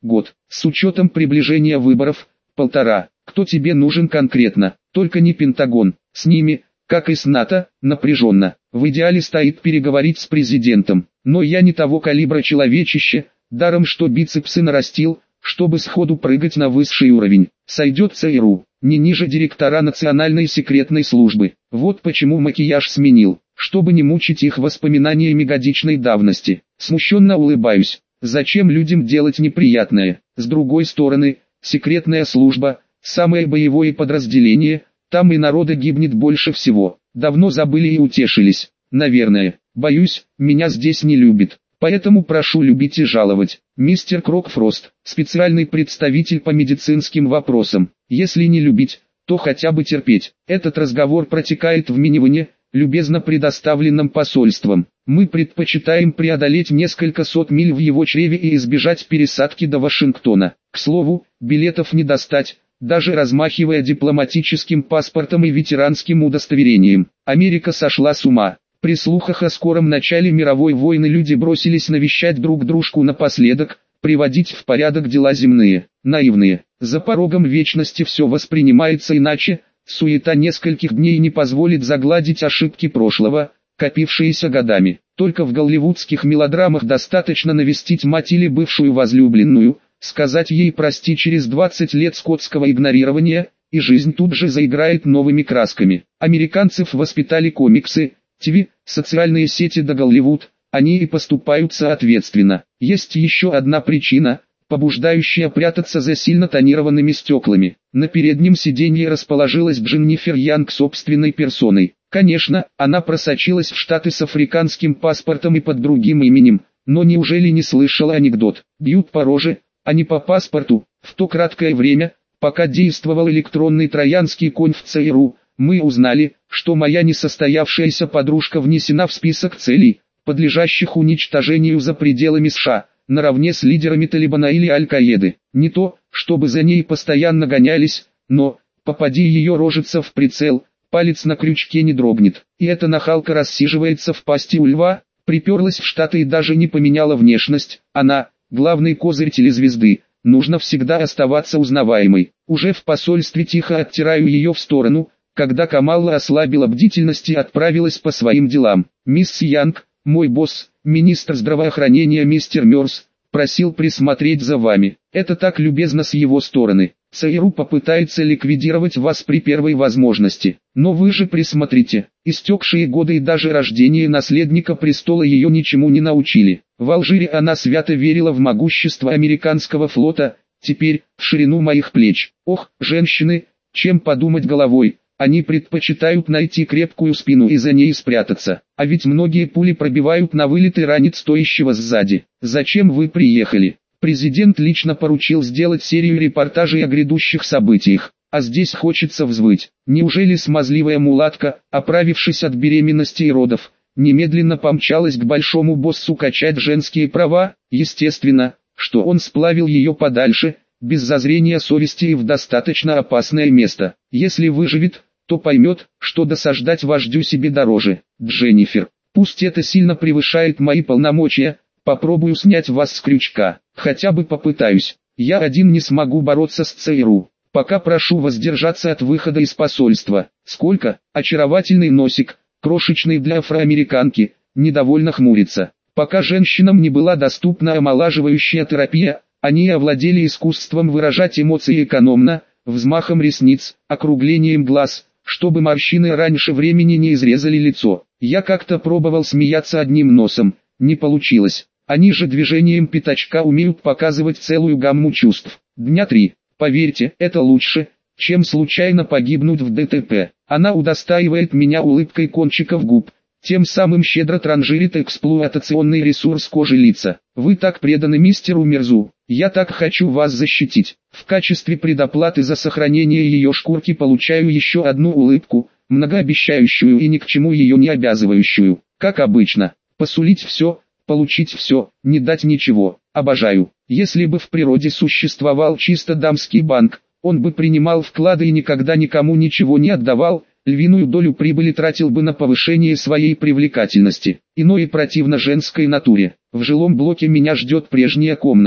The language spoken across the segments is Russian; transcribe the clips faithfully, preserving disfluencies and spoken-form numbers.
Год. С учетом приближения выборов, полтора. Кто тебе нужен конкретно? Только не Пентагон. С ними, как и с НАТО, напряженно. В идеале стоит переговорить с президентом. Но я не того калибра человечище, даром что бицепсы нарастил, чтобы сходу прыгать на высший уровень. Сойдет ЦРУ, не ниже директора Национальной секретной службы. Вот почему макияж сменил, чтобы не мучить их воспоминаниями годичной давности. Смущенно улыбаюсь. Зачем людям делать неприятное? С другой стороны, секретная служба, самое боевое подразделение, там и народа гибнет больше всего. Давно забыли и утешились. Наверное. Боюсь, меня здесь не любят. Поэтому прошу любить и жаловать. Мистер Крокфрост, специальный представитель по медицинским вопросам. Если не любить, то хотя бы терпеть. Этот разговор протекает в минивэне, любезно предоставленном посольством. Мы предпочитаем преодолеть несколько сот миль в его чреве и избежать пересадки до Вашингтона. К слову, билетов не достать, даже размахивая дипломатическим паспортом и ветеранским удостоверением. Америка сошла с ума. При слухах о скором начале мировой войны люди бросились навещать друг дружку напоследок, приводить в порядок дела земные, наивные. За порогом вечности все воспринимается иначе, суета нескольких дней не позволит загладить ошибки прошлого, копившиеся годами. Только в голливудских мелодрамах достаточно навестить мать или бывшую возлюбленную, сказать ей прости через двадцать лет скотского игнорирования, и жизнь тут же заиграет новыми красками. Американцев воспитали комиксы, ТВ, социальные сети да Голливуд, они и поступают соответственно. Есть еще одна причина, побуждающая прятаться за сильно тонированными стеклами. На переднем сиденье расположилась Дженнифер Янг собственной персоной. Конечно, она просочилась в Штаты с африканским паспортом и под другим именем, но неужели не слышала анекдот? Бьют по роже, а не по паспорту. В то краткое время, пока действовал электронный троянский конь в ЦРУ, мы узнали, что моя несостоявшаяся подружка внесена в список целей, подлежащих уничтожению за пределами США, наравне с лидерами Талибана или Аль-Каиды. Не то, чтобы за ней постоянно гонялись, но, попади ее рожица в прицел, палец на крючке не дрогнет. И эта нахалка рассиживается в пасти у льва, приперлась в Штаты и даже не поменяла внешность. Она, главный козырь телезвезды, нужно всегда оставаться узнаваемой. Уже в посольстве тихо оттираю ее в сторону, когда Камалла ослабила бдительность и отправилась по своим делам. Мисс Янг, мой босс, министр здравоохранения мистер Мёрс, просил присмотреть за вами. Это так любезно с его стороны. ЦРУ попытается ликвидировать вас при первой возможности. Но вы же присмотрите. Истекшие годы и даже рождение наследника престола ее ничему не научили. В Алжире она свято верила в могущество американского флота, теперь, в ширину моих плеч. Ох, женщины, чем подумать головой. Они предпочитают найти крепкую спину и за ней спрятаться. А ведь многие пули пробивают на вылет и ранят стоящего сзади. Зачем вы приехали? Президент лично поручил сделать серию репортажей о грядущих событиях. А здесь хочется взвыть. Неужели смазливая мулатка, оправившись от беременности и родов, немедленно помчалась к большому боссу качать женские права? Естественно, что он сплавил ее подальше, без зазрения совести и в достаточно опасное место. Если выживет, то поймет, что досаждать вождю себе дороже. Дженнифер, пусть это сильно превышает мои полномочия, попробую снять вас с крючка, хотя бы попытаюсь. Я один не смогу бороться с ЦРУ. Пока прошу воздержаться от выхода из посольства. Сколько? Очаровательный носик, крошечный для афроамериканки, недовольно хмурится. Пока женщинам не была доступна омолаживающая терапия, они овладели искусством выражать эмоции экономно, взмахом ресниц, округлением глаз, чтобы морщины раньше времени не изрезали лицо. Я как-то пробовал смеяться одним носом, не получилось. Они же движением пятачка умеют показывать целую гамму чувств. Дня три. Поверьте, это лучше, чем случайно погибнуть в ДТП. Она удостаивает меня улыбкой кончиков губ, тем самым щедро транжирит эксплуатационный ресурс кожи лица. Вы так преданы мистеру Мерзу. Я так хочу вас защитить. В качестве предоплаты за сохранение ее шкурки получаю еще одну улыбку, многообещающую и ни к чему ее не обязывающую. Как обычно, посулить все, получить все, не дать ничего. Обожаю. Если бы в природе существовал чисто дамский банк, он бы принимал вклады и никогда никому ничего не отдавал, львиную долю прибыли тратил бы на повышение своей привлекательности. Иной и противно женской натуре. В жилом блоке меня ждет прежняя комната.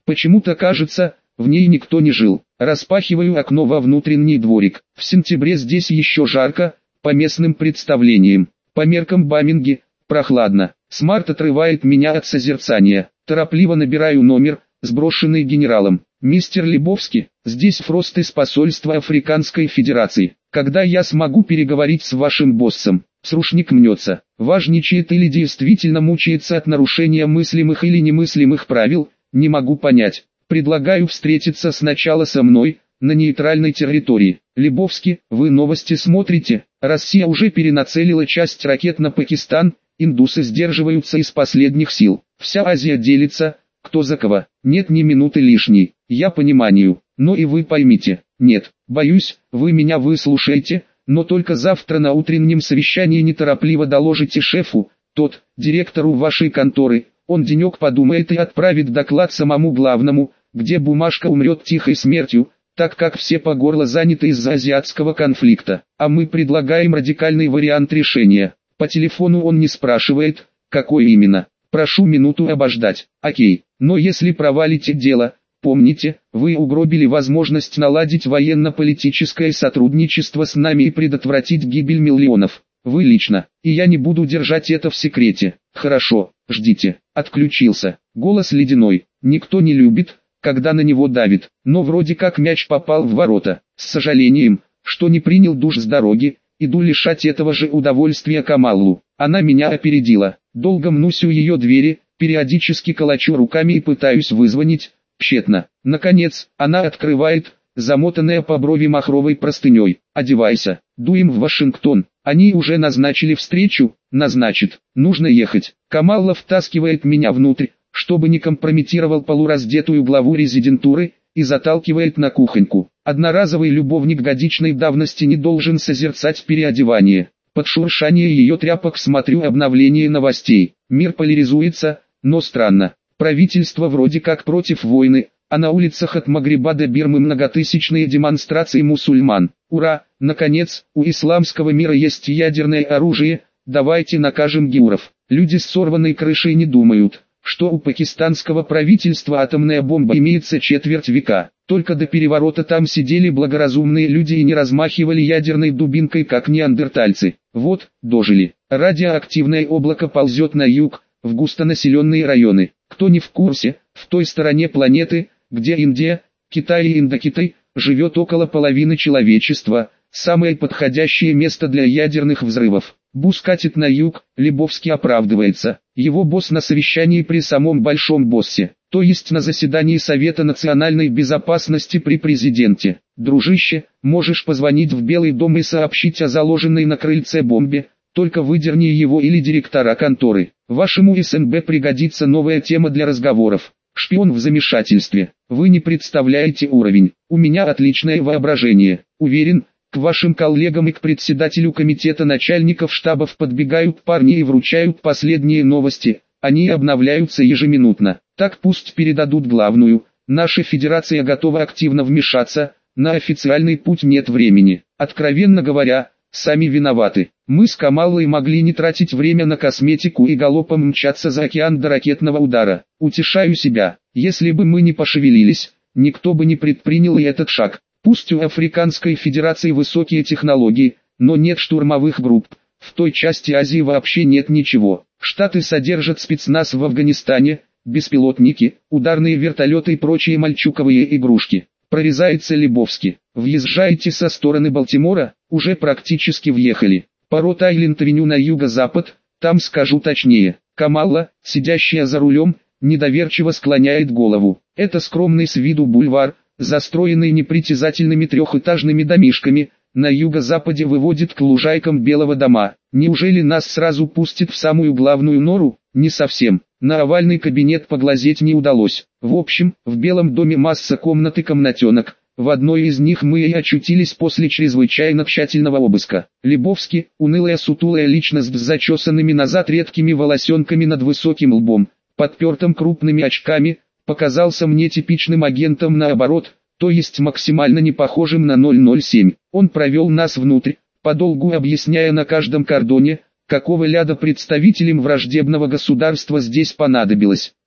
Почему-то кажется, в ней никто не жил. Распахиваю окно во внутренний дворик. В сентябре здесь еще жарко, по местным представлениям. По меркам Баминги, прохладно. Смарт отрывает меня от созерцания. Торопливо набираю номер, сброшенный генералом. «Мистер Лебовский, здесь Фрост из посольства Африканской Федерации. Когда я смогу переговорить с вашим боссом?» Срушник мнется. Важничает или действительно мучается от нарушения мыслимых или немыслимых правил, не могу понять. Предлагаю встретиться сначала со мной, на нейтральной территории. Лебовский, вы новости смотрите? Россия уже перенацелила часть ракет на Пакистан, индусы сдерживаются из последних сил. Вся Азия делится, кто за кого. Нет ни минуты лишней. Я понимаю, но и вы поймите. Нет, боюсь, вы меня выслушаете, но только завтра на утреннем совещании неторопливо доложите шефу, тот, директору вашей конторы. Он денек подумает и отправит доклад самому главному, где бумажка умрет тихой смертью, так как все по горло заняты из-за азиатского конфликта. А мы предлагаем радикальный вариант решения. По телефону он не спрашивает, какой именно. Прошу минуту обождать. Окей, но если провалите дело, помните, вы угробили возможность наладить военно-политическое сотрудничество с нами и предотвратить гибель миллионов. Вы лично, и я не буду держать это в секрете. Хорошо, ждите. Отключился. Голос ледяной. Никто не любит, когда на него давит, но вроде как мяч попал в ворота. С сожалением, что не принял душ с дороги, иду лишать этого же удовольствия Камаллу. Она меня опередила. Долго мнусь у ее двери, периодически колочу руками и пытаюсь вызвонить, тщетно. Наконец, она открывает, замотанная по брови махровой простыней. Одевайся, дуем в Вашингтон. Они уже назначили встречу, назначит, нужно ехать. Камалла втаскивает меня внутрь, чтобы не компрометировал полураздетую главу резидентуры, и заталкивает на кухоньку. Одноразовый любовник годичной давности не должен созерцать переодевание. Под шуршание ее тряпок смотрю обновление новостей. Мир поляризуется, но странно. Правительство вроде как против войны, а на улицах от Магриба до Бирмы многотысячные демонстрации мусульман. Ура, наконец, у исламского мира есть ядерное оружие, давайте накажем геуров. Люди с сорванной крышей не думают, что у пакистанского правительства атомная бомба имеется четверть века. Только до переворота там сидели благоразумные люди и не размахивали ядерной дубинкой, как неандертальцы. Вот, дожили. Радиоактивное облако ползет на юг, в густонаселенные районы. Кто не в курсе, в той стороне планеты, где Индия, Китай и Индокитай, живет около половины человечества, самое подходящее место для ядерных взрывов. Бус катит на юг, Лебовский оправдывается. Его босс на совещании при самом большом боссе, то есть на заседании Совета национальной безопасности при президенте. Дружище, можешь позвонить в Белый дом и сообщить о заложенной на крыльце бомбе, только выдерни его или директора конторы. Вашему СНБ пригодится новая тема для разговоров. Шпион в замешательстве. Вы не представляете уровень. У меня отличное воображение. Уверен, к вашим коллегам и к председателю комитета начальников штабов подбегают парни и вручают последние новости. Они обновляются ежеминутно. Так пусть передадут главную. Наша федерация готова активно вмешаться. На официальный путь нет времени. Откровенно говоря, сами виноваты. Мы с Камаллой могли не тратить время на косметику и галопом мчаться за океан до ракетного удара. Утешаю себя, если бы мы не пошевелились, никто бы не предпринял и этот шаг. Пусть у Африканской Федерации высокие технологии, но нет штурмовых групп. В той части Азии вообще нет ничего. Штаты содержат спецназ в Афганистане, беспилотники, ударные вертолеты и прочие мальчуковые игрушки. Прорезается Лебовский. Въезжаете со стороны Балтимора, уже практически въехали. По Рот-Айленд-авеню на юго-запад, там скажу точнее. Камалла, сидящая за рулем, недоверчиво склоняет голову. Это скромный с виду бульвар, застроенный непритязательными трехэтажными домишками, на юго-западе выводит к лужайкам Белого дома. Неужели нас сразу пустят в самую главную нору? Не совсем. На овальный кабинет поглазеть не удалось. В общем, в Белом доме масса комнат и комнатенок. В одной из них мы и очутились после чрезвычайно тщательного обыска. Лебовский, унылая сутулая личность с зачесанными назад редкими волосенками над высоким лбом, подпертым крупными очками, показался мне типичным агентом наоборот, то есть максимально не похожим на ноль ноль семь. Он провел нас внутрь, подолгу объясняя на каждом кордоне, какого ляда представителям враждебного государства здесь понадобилось.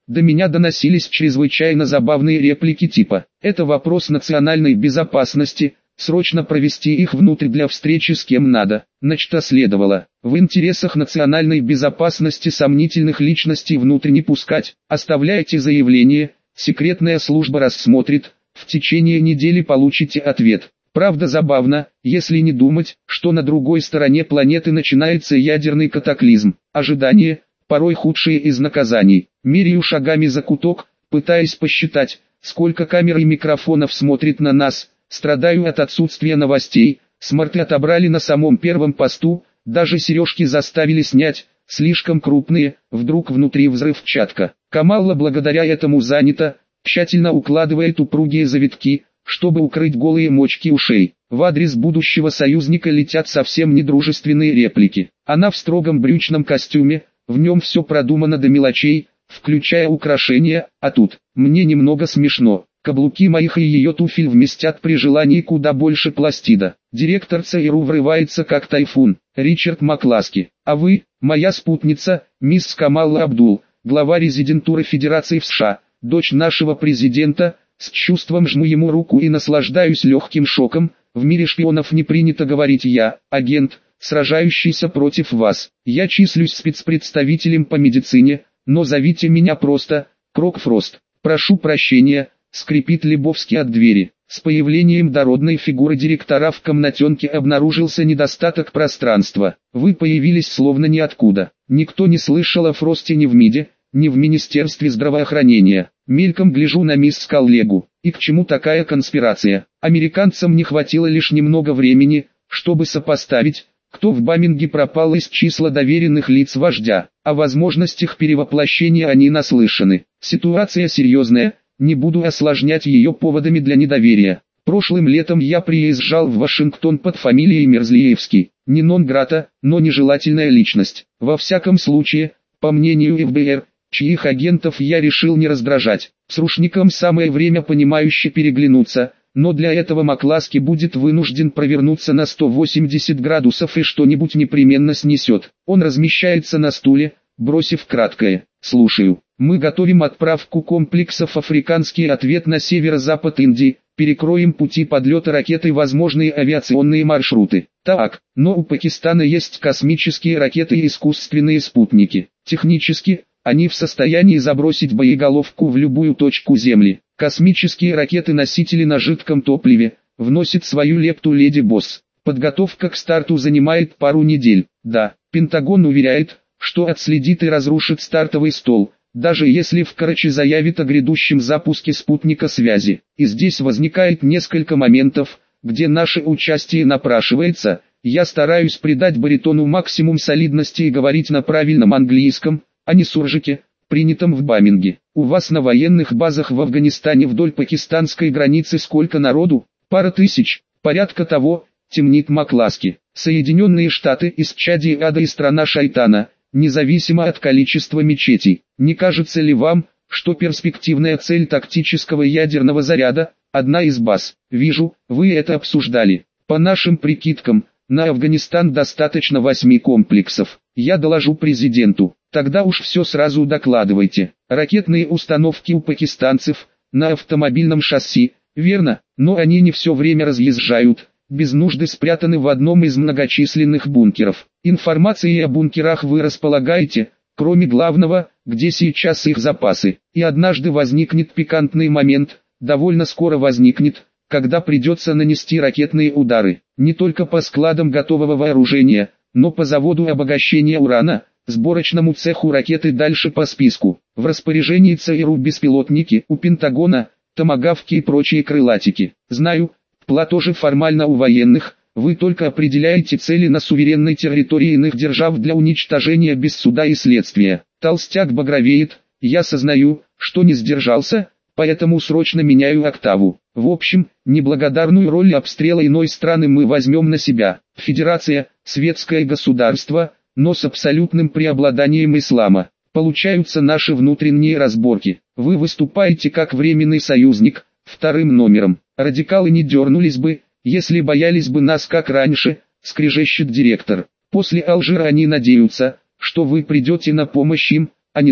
До меня доносились чрезвычайно забавные реплики типа: «Это вопрос национальной безопасности, срочно провести их внутрь для встречи с кем надо». Начато следовало: в интересах национальной безопасности сомнительных личностей внутрь не пускать. Оставляйте заявление, секретная служба рассмотрит, в течение недели получите ответ. Правда забавно, если не думать, что на другой стороне планеты начинается ядерный катаклизм. Ожидание – порой худшие из наказаний. Меряю шагами закуток, пытаясь посчитать, сколько камер и микрофонов смотрит на нас. Страдаю от отсутствия новостей. Смарты отобрали на самом первом посту, даже сережки заставили снять, слишком крупные. Вдруг внутри взрывчатка. Камалла благодаря этому занята, тщательно укладывает упругие завитки, чтобы укрыть голые мочки ушей. В адрес будущего союзника летят совсем недружественные реплики. Она в строгом брючном костюме, в нем все продумано до мелочей, включая украшения, а тут, мне немного смешно. Каблуки моих и ее туфель вместят при желании куда больше пластида. Директор ЦРУ врывается как тайфун, Ричард Макласки. А вы, моя спутница, мисс Камалла Абдул, глава резидентуры Федерации в США, дочь нашего президента. С чувством жму ему руку и наслаждаюсь легким шоком. В мире шпионов не принято говорить «я, агент, сражающийся против вас». Я числюсь спецпредставителем по медицине, но зовите меня просто Крок Фрост. Прошу прощения, скрипит Лебовский от двери. С появлением дородной фигуры директора в комнатенке обнаружился недостаток пространства. Вы появились словно ниоткуда. Никто не слышал о Фросте ни в МИДе, ни в Министерстве здравоохранения. Мельком гляжу на мисс Коллегу. И к чему такая конспирация? Американцам не хватило лишь немного времени, чтобы сопоставить, кто в Баминге пропал из числа доверенных лиц вождя. О возможностях перевоплощения они наслышаны. Ситуация серьезная, не буду осложнять ее поводами для недоверия. Прошлым летом я приезжал в Вашингтон под фамилией Мерзлиевский. Не нон-грата, но нежелательная личность. Во всяком случае, по мнению эф бэ эр, чьих агентов я решил не раздражать. С Рушником самое время понимающе переглянуться, но для этого Макласки будет вынужден провернуться на сто восемьдесят градусов и что-нибудь непременно снесет. Он размещается на стуле, бросив краткое: «Слушаю. Мы готовим отправку комплексов «Африканский ответ» на северо-запад Индии, перекроем пути подлета ракет и возможные авиационные маршруты. Так, но у Пакистана есть космические ракеты и искусственные спутники. Технически, они в состоянии забросить боеголовку в любую точку Земли. Космические ракеты-носители на жидком топливе, вносит свою лепту леди Босс. Подготовка к старту занимает пару недель. Да, Пентагон уверяет, что отследит и разрушит стартовый стол, даже если в Карачи заявит о грядущем запуске спутника связи. И здесь возникает несколько моментов, где наше участие напрашивается. Я стараюсь придать баритону максимум солидности и говорить на правильном английском, а не суржике, принятом в Баминге. У вас на военных базах в Афганистане вдоль пакистанской границы сколько народу? Пара тысяч, порядка того, темнит Макласки. Соединенные Штаты из чади ада и страна шайтана, независимо от количества мечетей. Не кажется ли вам, что перспективная цель тактического ядерного заряда – одна из баз? Вижу, вы это обсуждали. По нашим прикидкам, на Афганистан достаточно восьми комплексов. Я доложу президенту. Тогда уж все сразу докладывайте. Ракетные установки у пакистанцев, на автомобильном шасси, верно, но они не все время разъезжают, без нужды спрятаны в одном из многочисленных бункеров. Информацией о бункерах вы располагаете, кроме главного, где сейчас их запасы. И однажды возникнет пикантный момент, довольно скоро возникнет, когда придется нанести ракетные удары, не только по складам готового вооружения, но по заводу обогащения урана, сборочному цеху ракеты дальше по списку. В распоряжении ЦРУ беспилотники, у Пентагона, томагавки и прочие крылатики. Знаю, ПЛА тоже формально у военных, вы только определяете цели на суверенной территории иных держав для уничтожения без суда и следствия. Толстяк багровеет, я сознаю, что не сдержался, поэтому срочно меняю октаву. В общем, неблагодарную роль обстрела иной страны мы возьмем на себя. Федерация, светское государство, но с абсолютным преобладанием ислама. Получаются наши внутренние разборки. Вы выступаете как временный союзник, вторым номером. Радикалы не дернулись бы, если боялись бы нас как раньше, скрежещет директор. После Алжира они надеются, что вы придете на помощь им, а не нам.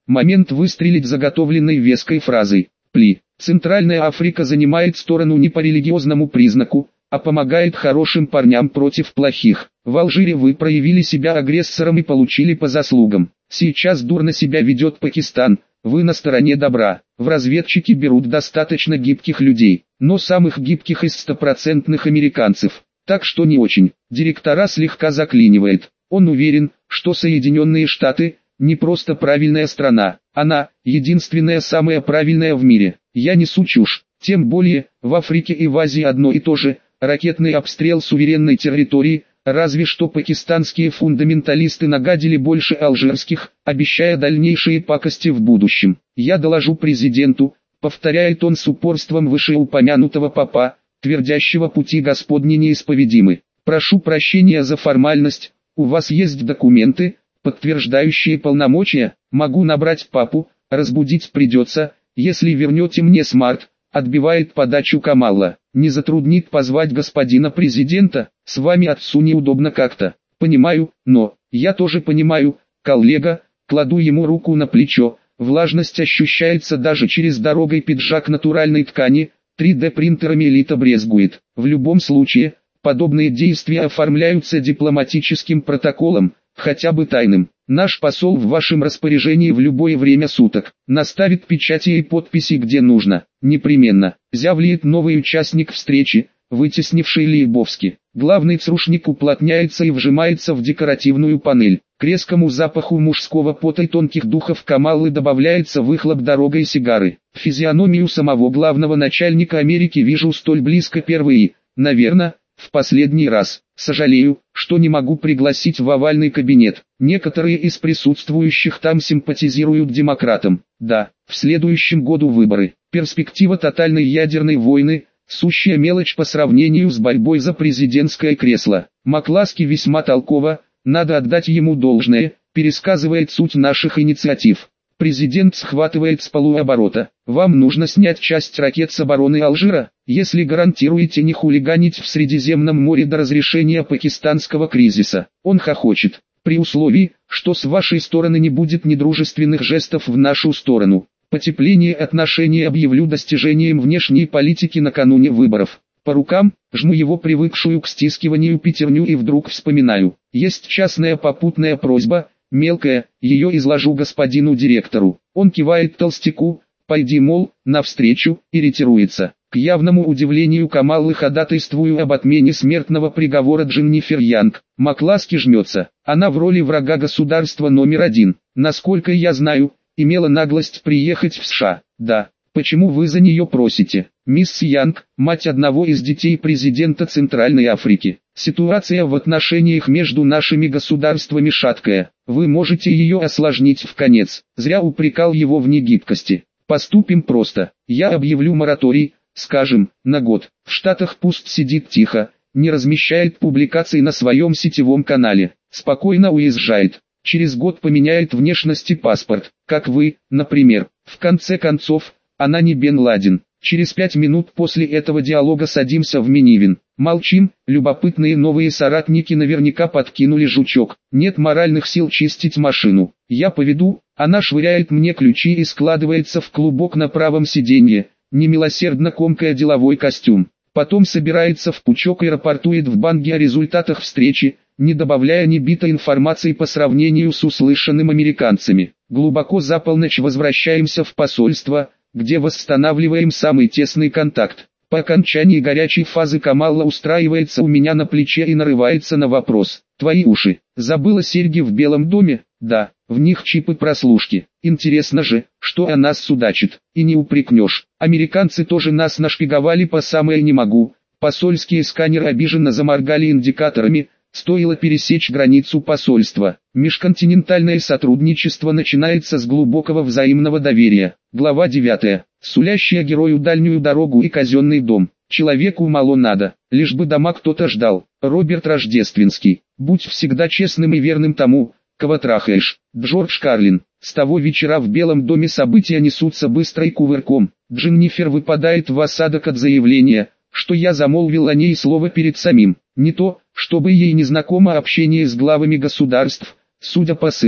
Момент выстрелить заготовленной веской фразой. Пли. Центральная Африка занимает сторону не по религиозному признаку, а помогает хорошим парням против плохих. В Алжире вы проявили себя агрессором и получили по заслугам. Сейчас дурно себя ведет Пакистан, вы на стороне добра. В разведчики берут достаточно гибких людей, но самых гибких из стопроцентных американцев. Так что не очень. Директора слегка заклинивает. Он уверен, что Соединенные Штаты – не просто правильная страна, она – единственная самая правильная в мире. Я несу чушь. Тем более, в Африке и в Азии одно и то же. Ракетный обстрел суверенной территории, разве что пакистанские фундаменталисты нагадили больше алжирских, обещая дальнейшие пакости в будущем. Я доложу президенту, повторяет он с упорством вышеупомянутого папа, твердящего пути Господни неисповедимы. Прошу прощения за формальность, у вас есть документы, подтверждающие полномочия? Могу набрать папу, разбудить придется, если вернете мне смарт. Отбивает подачу Камалла. Не затруднит позвать господина президента, с вами отцу неудобно как-то. Понимаю, но, я тоже понимаю, коллега, кладу ему руку на плечо, влажность ощущается даже через дорогой пиджак натуральной ткани, три дэ принтерами элита брезгует. В любом случае, подобные действия оформляются дипломатическим протоколом, хотя бы тайным. Наш посол в вашем распоряжении в любое время суток. Наставит печати и подписи где нужно. Непременно. Зявлеет новый участник встречи, вытеснивший Лейбовски. Главный црушник уплотняется и вжимается в декоративную панель. К резкому запаху мужского пота и тонких духов Камаллы добавляется выхлоп дорогой сигары. Физиономию самого главного начальника Америки вижу столь близко впервые, наверное, в последний раз. Сожалею, что не могу пригласить в овальный кабинет. Некоторые из присутствующих там симпатизируют демократам. Да, в следующем году выборы. Перспектива тотальной ядерной войны – сущая мелочь по сравнению с борьбой за президентское кресло. Макласки весьма толково, надо отдать ему должное, пересказывает суть наших инициатив. Президент схватывает с полуоборота. Вам нужно снять часть ракет с обороны Алжира, если гарантируете не хулиганить в Средиземном море до разрешения пакистанского кризиса. Он хохочет, при условии, что с вашей стороны не будет недружественных жестов в нашу сторону. Потепление отношений объявлю достижением внешней политики накануне выборов. По рукам, жму его привыкшую к стискиванию пятерню и вдруг вспоминаю. Есть частная попутная просьба, мелкая, ее изложу господину директору. Он кивает толстяку, пойди, мол, навстречу, и ретируется. К явному удивлению Камаллы ходатайствую об отмене смертного приговора Дженнифер Янг. Макласки жмется. Она в роли врага государства номер один. Насколько я знаю, имела наглость приехать в США. Да, почему вы за нее просите? Мисс Янг, мать одного из детей президента Центральной Африки. Ситуация в отношениях между нашими государствами шаткая. Вы можете ее осложнить вконец. Зря упрекал его в негибкости. Поступим просто. Я объявлю мораторий, скажем, на год. В Штатах пусть сидит тихо, не размещает публикаций на своем сетевом канале. Спокойно уезжает. Через год поменяет внешность и паспорт, как вы, например. В конце концов, она не Бен Ладен. Через пять минут после этого диалога садимся в минивэн. Молчим, любопытные новые соратники наверняка подкинули жучок. Нет моральных сил чистить машину. Я поведу, она швыряет мне ключи и складывается в клубок на правом сиденье, немилосердно комкая деловой костюм. Потом собирается в пучок и рапортует в банге о результатах встречи, не добавляя ни бита информации по сравнению с услышанным американцами. Глубоко за полночь возвращаемся в посольство, где восстанавливаем самый тесный контакт. По окончании горячей фазы Камалла устраивается у меня на плече и нарывается на вопрос. Твои уши, забыла серьги в Белом доме? Да, в них чипы прослушки. Интересно же, что о нас судачит, и не упрекнешь. Американцы тоже нас нашпиговали по самое не могу. Посольские сканеры обиженно заморгали индикаторами. Стоило пересечь границу посольства. Межконтинентальное сотрудничество начинается с глубокого взаимного доверия. Глава девятая. Сулящая герою дальнюю дорогу и казенный дом. Человеку мало надо, лишь бы дома кто-то ждал. Роберт Рождественский. Будь всегда честным и верным тому, кого трахаешь. Джордж Карлин. С того вечера в Белом доме события несутся быстро и кувырком. Дженнифер выпадает в осадок от заявления, что я замолвил о ней слово перед самим. Не то, чтобы ей не знакомо общение с главами государств. Судя по сыну,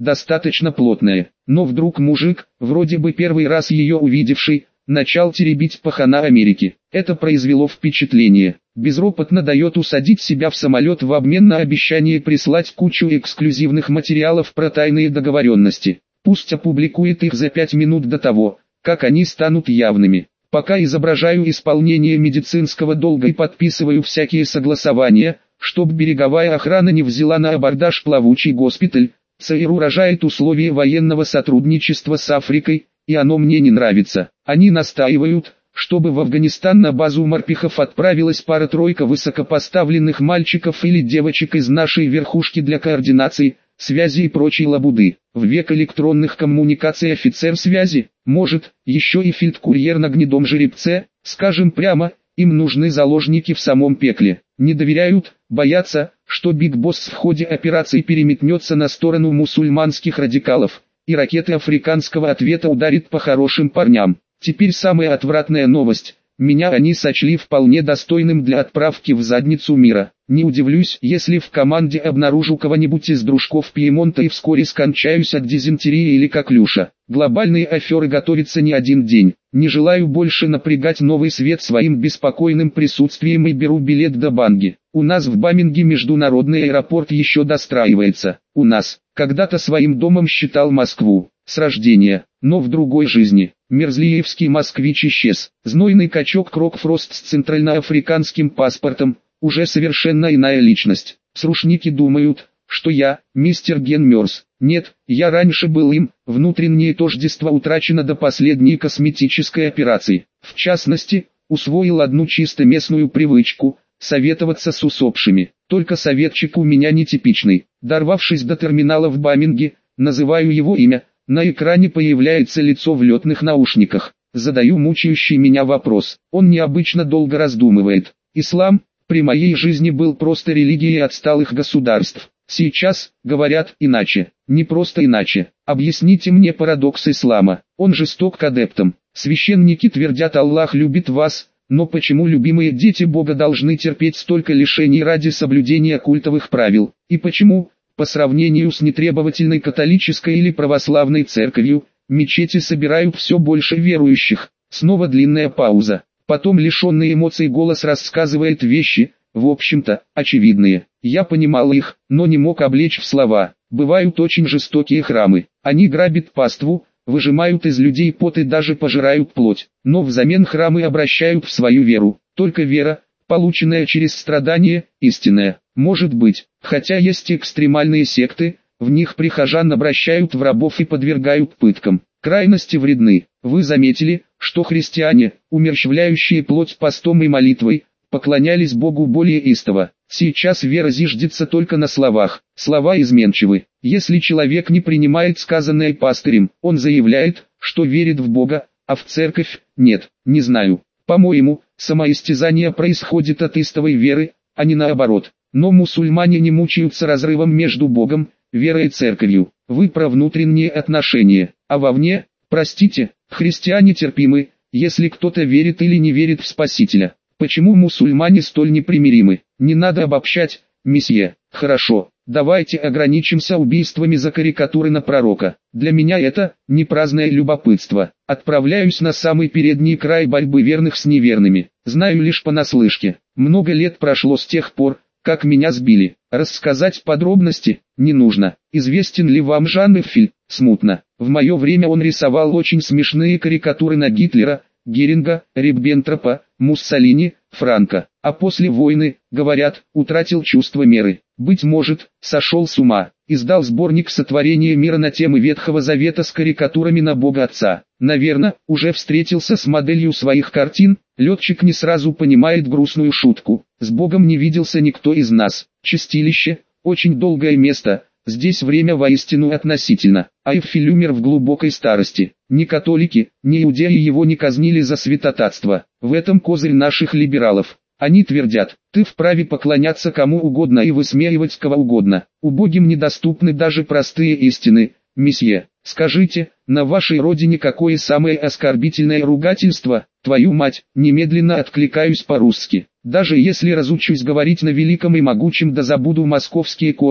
достаточно плотная. Но вдруг мужик, вроде бы первый раз ее увидевший, начал теребить пахана Америки. Это произвело впечатление. Безропотно дает усадить себя в самолет в обмен на обещание прислать кучу эксклюзивных материалов про тайные договоренности. Пусть опубликует их за пять минут до того, как они станут явными. Пока изображаю исполнение медицинского долга и подписываю всякие согласования, чтоб береговая охрана не взяла на абордаж плавучий госпиталь, ЦРУ рожает условия военного сотрудничества с Африкой, и оно мне не нравится. Они настаивают, чтобы в Афганистан на базу морпехов отправилась пара-тройка высокопоставленных мальчиков или девочек из нашей верхушки для координации, связи и прочей лабуды. В век электронных коммуникаций офицер связи, может, еще и фельдкурьер на гнедом жеребце, скажем прямо, им нужны заложники в самом пекле. Не доверяют, боятся, что Биг Босс в ходе операции переметнется на сторону мусульманских радикалов, и ракеты африканского ответа ударит по хорошим парням. Теперь самая отвратная новость. Меня они сочли вполне достойным для отправки в задницу мира. Не удивлюсь, если в команде обнаружу кого-нибудь из дружков Пьемонта и вскоре скончаюсь от дизентерии или коклюша. Глобальные аферы готовятся не один день. Не желаю больше напрягать новый свет своим беспокойным присутствием и беру билет до Банги. У нас в Баминге международный аэропорт еще достраивается. У нас, когда-то своим домом считал Москву, с рождения, но в другой жизни. Мерзлиевский москвич исчез. Знойный качок Крокфрост с центральноафриканским паспортом, уже совершенно иная личность. Срушники думают, что я, мистер Ген Мерз. Нет, я раньше был им, внутреннее тождество утрачено до последней косметической операции. В частности, усвоил одну чисто местную привычку – советоваться с усопшими. Только советчик у меня нетипичный. Дорвавшись до терминала в Баминге, называю его имя, на экране появляется лицо в летных наушниках. Задаю мучающий меня вопрос. Он необычно долго раздумывает. Ислам, при моей жизни был просто религией отсталых государств. Сейчас, говорят, иначе. Не просто иначе. Объясните мне парадокс ислама. Он жесток к адептам. Священники твердят: Аллах любит вас, но почему любимые дети Бога должны терпеть столько лишений ради соблюдения культовых правил? И почему, по сравнению с нетребовательной католической или православной церковью, мечети собирают все больше верующих? Снова длинная пауза. Потом лишенный эмоций голос рассказывает вещи, в общем-то, очевидные. Я понимал их, но не мог облечь в слова. Бывают очень жестокие храмы. Они грабят паству, выжимают из людей пот и даже пожирают плоть. Но взамен храмы обращают в свою веру. Только вера, полученная через страдания, истинная. Может быть, хотя есть экстремальные секты, в них прихожан обращают в рабов и подвергают пыткам. Крайности вредны. Вы заметили, что христиане, умерщвляющие плоть постом и молитвой, поклонялись Богу более истово. Сейчас вера зиждется только на словах. Слова изменчивы. Если человек не принимает сказанное пастырем, он заявляет, что верит в Бога, а в церковь – нет. Не знаю. По-моему, самоистязание происходит от истовой веры, а не наоборот. Но мусульмане не мучаются разрывом между Богом, верой и церковью. Вы про внутренние отношения, а вовне, простите, христиане терпимы, если кто-то верит или не верит в Спасителя. Почему мусульмане столь непримиримы? Не надо обобщать, месье. Хорошо, давайте ограничимся убийствами за карикатуры на пророка. Для меня это не праздное любопытство. Отправляюсь на самый передний край борьбы верных с неверными. Знаю лишь понаслышке. Много лет прошло с тех пор, как меня сбили. Рассказать подробности не нужно. Известен ли вам Жан Эффель? Смутно. В мое время он рисовал очень смешные карикатуры на Гитлера, Геринга, Риббентропа, Муссолини, Франко. А после войны, говорят, утратил чувство меры. Быть может, сошел с ума. Издал сборник сотворения мира на темы Ветхого Завета с карикатурами на Бога Отца. Наверно, уже встретился с моделью своих картин. Летчик не сразу понимает грустную шутку. С Богом не виделся никто из нас. Чистилище, очень долгое место. Здесь время воистину относительно. А Эффель умер в глубокой старости. Ни католики, ни иудеи его не казнили за святотатство. В этом козырь наших либералов. Они твердят: ты вправе поклоняться кому угодно и высмеивать кого угодно. Убогим недоступны даже простые истины. Месье, скажите, на вашей родине какое самое оскорбительное ругательство? Твою мать, немедленно откликаюсь по-русски. Даже если разучусь говорить на великом и могучем да забуду московские корни,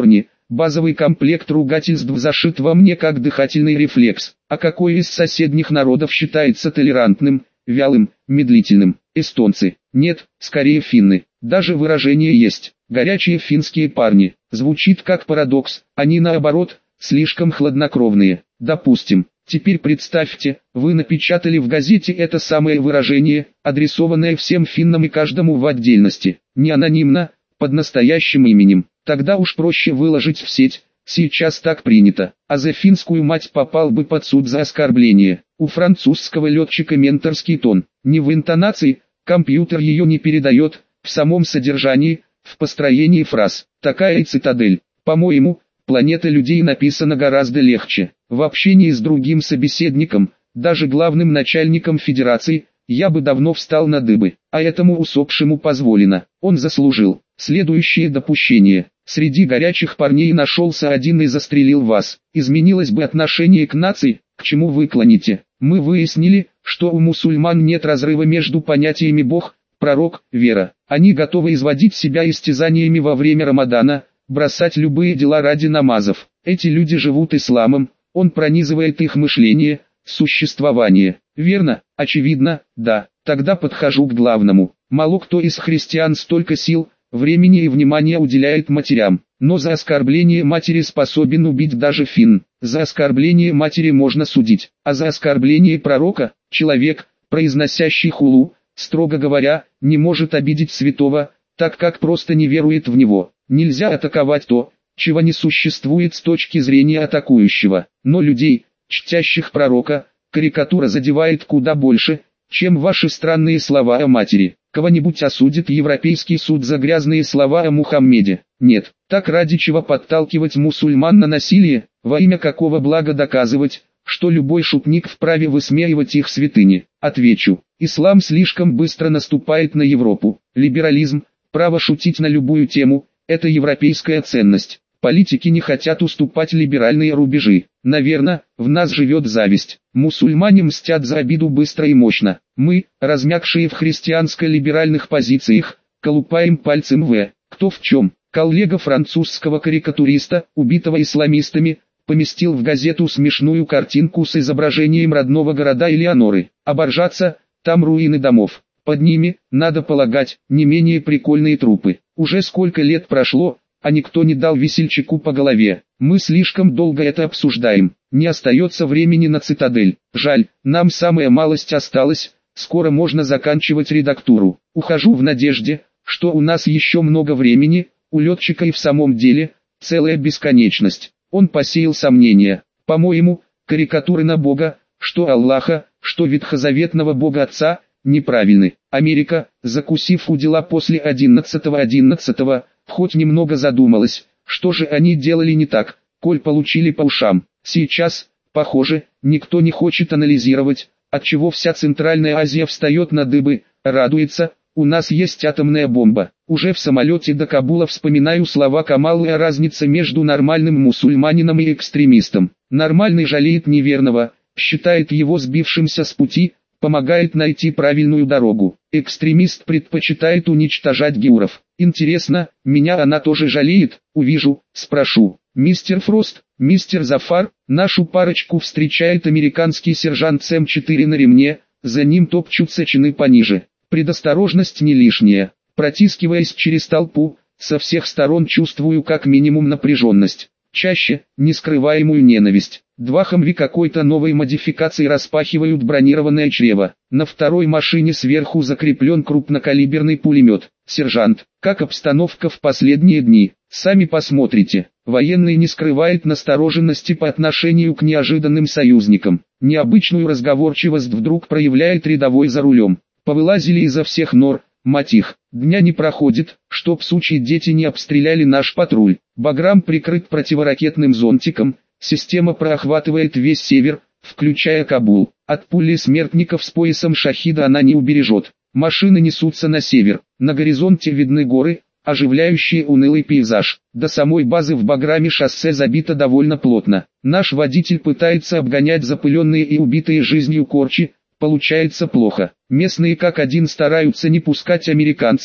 Базовый комплект ругательств зашит во мне как дыхательный рефлекс. А какой из соседних народов считается толерантным, вялым, медлительным? Эстонцы. Нет, скорее финны. Даже выражение есть. Горячие финские парни. Звучит как парадокс. Они наоборот, слишком хладнокровные. Допустим. Теперь представьте, вы напечатали в газете это самое выражение, адресованное всем финнам и каждому в отдельности. Не анонимно, под настоящим именем. Тогда уж проще выложить в сеть. Сейчас так принято. А за финскую мать попал бы под суд за оскорбление. У французского летчика менторский тон. Не в интонации, компьютер ее не передает, в самом содержании, в построении фраз. Такая и цитадель. По-моему, планета людей написана гораздо легче. В общении с другим собеседником, даже главным начальником федерации, я бы давно встал на дыбы. А этому усопшему позволено. Он заслужил. Следующее допущение. Среди горячих парней нашелся один и застрелил вас. Изменилось бы отношение к нации, к чему вы клоните. Мы выяснили, что у мусульман нет разрыва между понятиями Бог, пророк, вера. Они готовы изводить себя истязаниями во время Рамадана, бросать любые дела ради намазов. Эти люди живут исламом, он пронизывает их мышление, существование. Верно? Очевидно, да. Тогда подхожу к главному. Мало кто из христиан столько сил, времени и внимания уделяет матерям. Но за оскорбление матери способен убить даже финн. За оскорбление матери можно судить. А за оскорбление пророка, человек, произносящий хулу, строго говоря, не может обидеть святого, так как просто не верует в него. Нельзя атаковать то, чего не существует с точки зрения атакующего. Но людей, чтящих пророка, карикатура задевает куда больше, чем ваши странные слова о матери. Кого-нибудь осудит Европейский суд за грязные слова о Мухаммеде? Нет. Так ради чего подталкивать мусульман на насилие, во имя какого блага доказывать, что любой шутник вправе высмеивать их святыни? Отвечу, ислам слишком быстро наступает на Европу. Либерализм, право шутить на любую тему, это европейская ценность. Политики не хотят уступать либеральные рубежи. Наверное, в нас живет зависть. Мусульмане мстят за обиду быстро и мощно. Мы, размягшие в христианско-либеральных позициях, колупаем пальцем в кто в чем. Коллега французского карикатуриста, убитого исламистами, поместил в газету смешную картинку с изображением родного города Элеоноры. Оборжаться, там руины домов. Под ними, надо полагать, не менее прикольные трупы. Уже сколько лет прошло, а никто не дал весельчаку по голове. Мы слишком долго это обсуждаем. Не остается времени на цитадель. Жаль, нам самая малость осталась, скоро можно заканчивать редактуру. Ухожу в надежде, что у нас еще много времени, у летчика и в самом деле, целая бесконечность. Он посеял сомнения. По-моему, карикатуры на Бога, что Аллаха, что ветхозаветного Бога Отца, неправильны. Америка, закусив у дела после одиннадцатого одиннадцатого, хоть немного задумалась, что же они делали не так, коль получили по ушам. Сейчас, похоже, никто не хочет анализировать, отчего вся Центральная Азия встает на дыбы, радуется, у нас есть атомная бомба. Уже в самолете до Кабула вспоминаю слова Камалы о разнице между нормальным мусульманином и экстремистом. Нормальный жалеет неверного, считает его сбившимся с пути, помогает найти правильную дорогу. Экстремист предпочитает уничтожать геуров. Интересно, меня она тоже жалеет? Увижу, спрошу. Мистер Фрост, мистер Зафар, нашу парочку встречает американский сержант Сэм четыре на ремне, за ним топчутся чины пониже. Предосторожность не лишняя. Протискиваясь через толпу, со всех сторон чувствую как минимум напряженность. Чаще, нескрываемую ненависть. Два хамви какой-то новой модификации распахивают бронированное чрево. На второй машине сверху закреплен крупнокалиберный пулемет. Сержант, как обстановка в последние дни? Сами посмотрите. Военный не скрывает настороженности по отношению к неожиданным союзникам. Необычную разговорчивость вдруг проявляет рядовой за рулем. Повылазили изо всех нор, мать их. Дня не проходит, чтоб сучьи дети не обстреляли наш патруль. Баграм прикрыт противоракетным зонтиком. Система проохватывает весь север, включая Кабул. От пули смертников с поясом шахида она не убережет. Машины несутся на север. На горизонте видны горы, оживляющие унылый пейзаж. До самой базы в Баграме шоссе забито довольно плотно. Наш водитель пытается обгонять запыленные и убитые жизнью корчи. Получается плохо. Местные как один стараются не пускать американцев,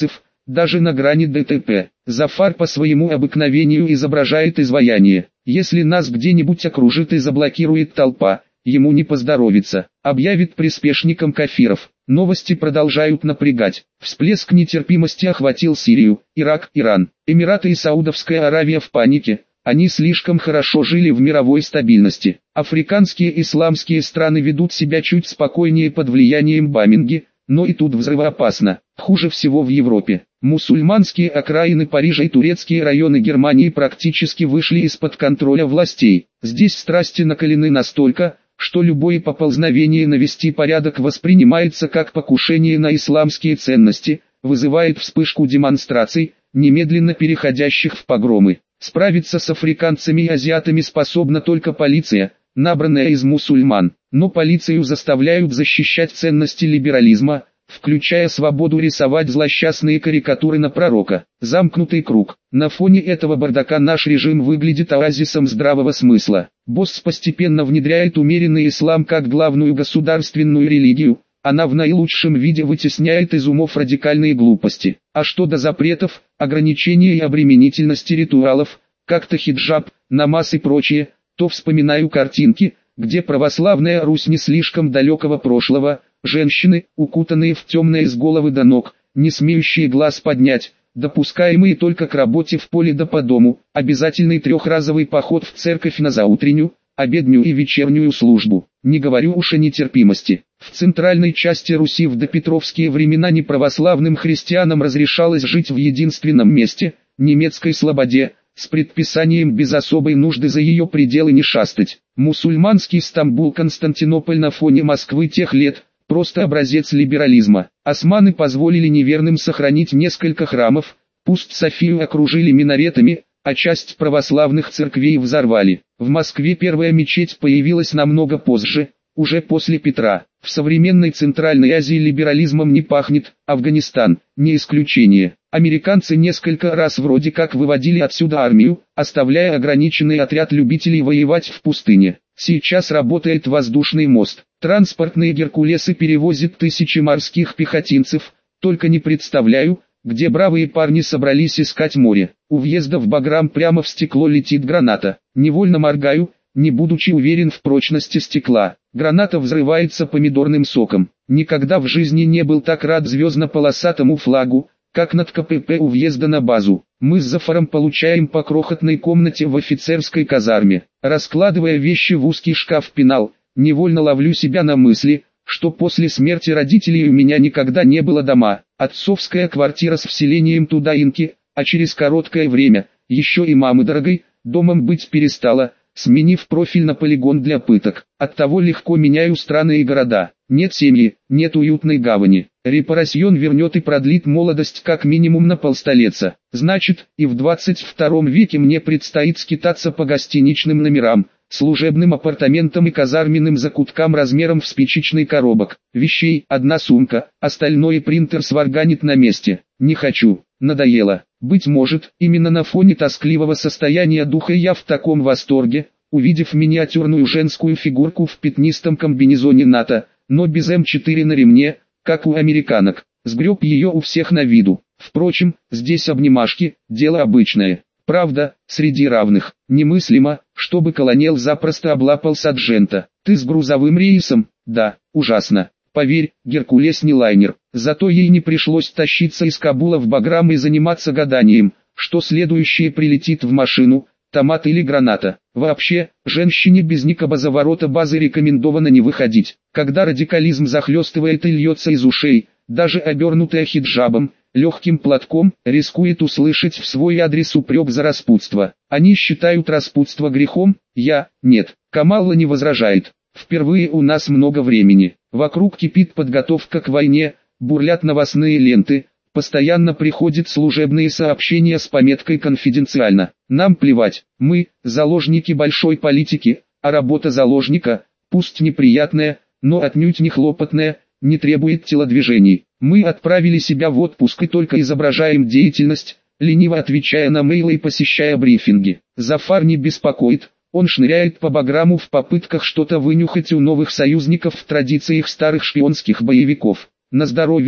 даже на грани ДТП. Зафар по своему обыкновению изображает изваяние. Если нас где-нибудь окружит и заблокирует толпа, ему не поздоровится, объявит приспешником кафиров. Новости продолжают напрягать. Всплеск нетерпимости охватил Сирию, Ирак, Иран. Эмираты и Саудовская Аравия в панике. Они слишком хорошо жили в мировой стабильности. Африканские исламские страны ведут себя чуть спокойнее под влиянием Баминги, но и тут взрывоопасно. Хуже всего в Европе. Мусульманские окраины Парижа и турецкие районы Германии практически вышли из-под контроля властей. Здесь страсти накалены настолько, что любое поползновение навести порядок воспринимается как покушение на исламские ценности, вызывает вспышку демонстраций, немедленно переходящих в погромы. Справиться с африканцами и азиатами способна только полиция, набранная из мусульман, но полицию заставляют защищать ценности либерализма, включая свободу рисовать злосчастные карикатуры на пророка. Замкнутый круг. На фоне этого бардака наш режим выглядит оазисом здравого смысла. Босс постепенно внедряет умеренный ислам как главную государственную религию, она в наилучшем виде вытесняет из умов радикальные глупости. А что до запретов, ограничений и обременительности ритуалов, как-то хиджаб, намаз и прочее, то вспоминаю картинки, где православная Русь не слишком далекого прошлого, женщины, укутанные в темное с головы до ног, не смеющие глаз поднять, допускаемые только к работе в поле да по дому, обязательный трехразовый поход в церковь на заутреннюю, обеднюю и вечернюю службу. Не говорю уж о нетерпимости. В центральной части Руси в допетровские времена неправославным христианам разрешалось жить в единственном месте, немецкой слободе, с предписанием без особой нужды за ее пределы не шастать. Мусульманский Стамбул, Константинополь на фоне Москвы тех лет, просто образец либерализма. Османы позволили неверным сохранить несколько храмов, пусть Софию окружили минаретами, а часть православных церквей взорвали. В Москве первая мечеть появилась намного позже, уже после Петра. В современной Центральной Азии либерализмом не пахнет, Афганистан – не исключение. Американцы несколько раз вроде как выводили отсюда армию, оставляя ограниченный отряд любителей воевать в пустыне. Сейчас работает воздушный мост. Транспортные геркулесы перевозят тысячи морских пехотинцев, только не представляю, где бравые парни собрались искать море. У въезда в Баграм прямо в стекло летит граната. Невольно моргаю, не будучи уверен в прочности стекла. Граната взрывается помидорным соком. Никогда в жизни не был так рад звездно-полосатому флагу, как над КПП у въезда на базу. Мы с Зафаром получаем по крохотной комнате в офицерской казарме. Раскладывая вещи в узкий шкаф-пенал, невольно ловлю себя на мысли, что после смерти родителей у меня никогда не было дома. Отцовская квартира с вселением туда инки, а через короткое время, еще и мамы дорогой, домом быть перестала, сменив профиль на полигон для пыток. Оттого легко меняю страны и города. Нет семьи, нет уютной гавани. Репарасьон вернет и продлит молодость как минимум на полстолетия. Значит, и в двадцать втором веке мне предстоит скитаться по гостиничным номерам, служебным апартаментам и казарменным закуткам размером в спичечный коробок. Вещей одна сумка, остальное принтер сварганит на месте. Не хочу, надоело. Быть может, именно на фоне тоскливого состояния духа я в таком восторге, увидев миниатюрную женскую фигурку в пятнистом комбинезоне НАТО, но без эм четыре на ремне, как у американок, сгреб ее у всех на виду. Впрочем, здесь обнимашки, дело обычное. Правда, среди равных, немыслимо, чтобы колонел запросто облапал саджента. Ты с грузовым рейсом? Да, ужасно. Поверь, Геркулес не лайнер. Зато ей не пришлось тащиться из Кабула в Баграм и заниматься гаданием, что следующее прилетит в машину, томат или граната. Вообще, женщине без никаба за ворота базы рекомендовано не выходить. Когда радикализм захлестывает и льется из ушей, даже обернутая хиджабом, легким платком, рискует услышать в свой адрес упрек за распутство. Они считают распутство грехом, я – нет. Камалла не возражает. Впервые у нас много времени. Вокруг кипит подготовка к войне, бурлят новостные ленты, постоянно приходят служебные сообщения с пометкой «Конфиденциально». Нам плевать, мы – заложники большой политики, а работа заложника, пусть неприятная, но отнюдь не хлопотная, не требует телодвижений. Мы отправили себя в отпуск и только изображаем деятельность, лениво отвечая на мейлы и посещая брифинги. Зафар не беспокоит. Он шныряет по Баграму в попытках что-то вынюхать у новых союзников в традициях старых шпионских боевиков. На здоровье,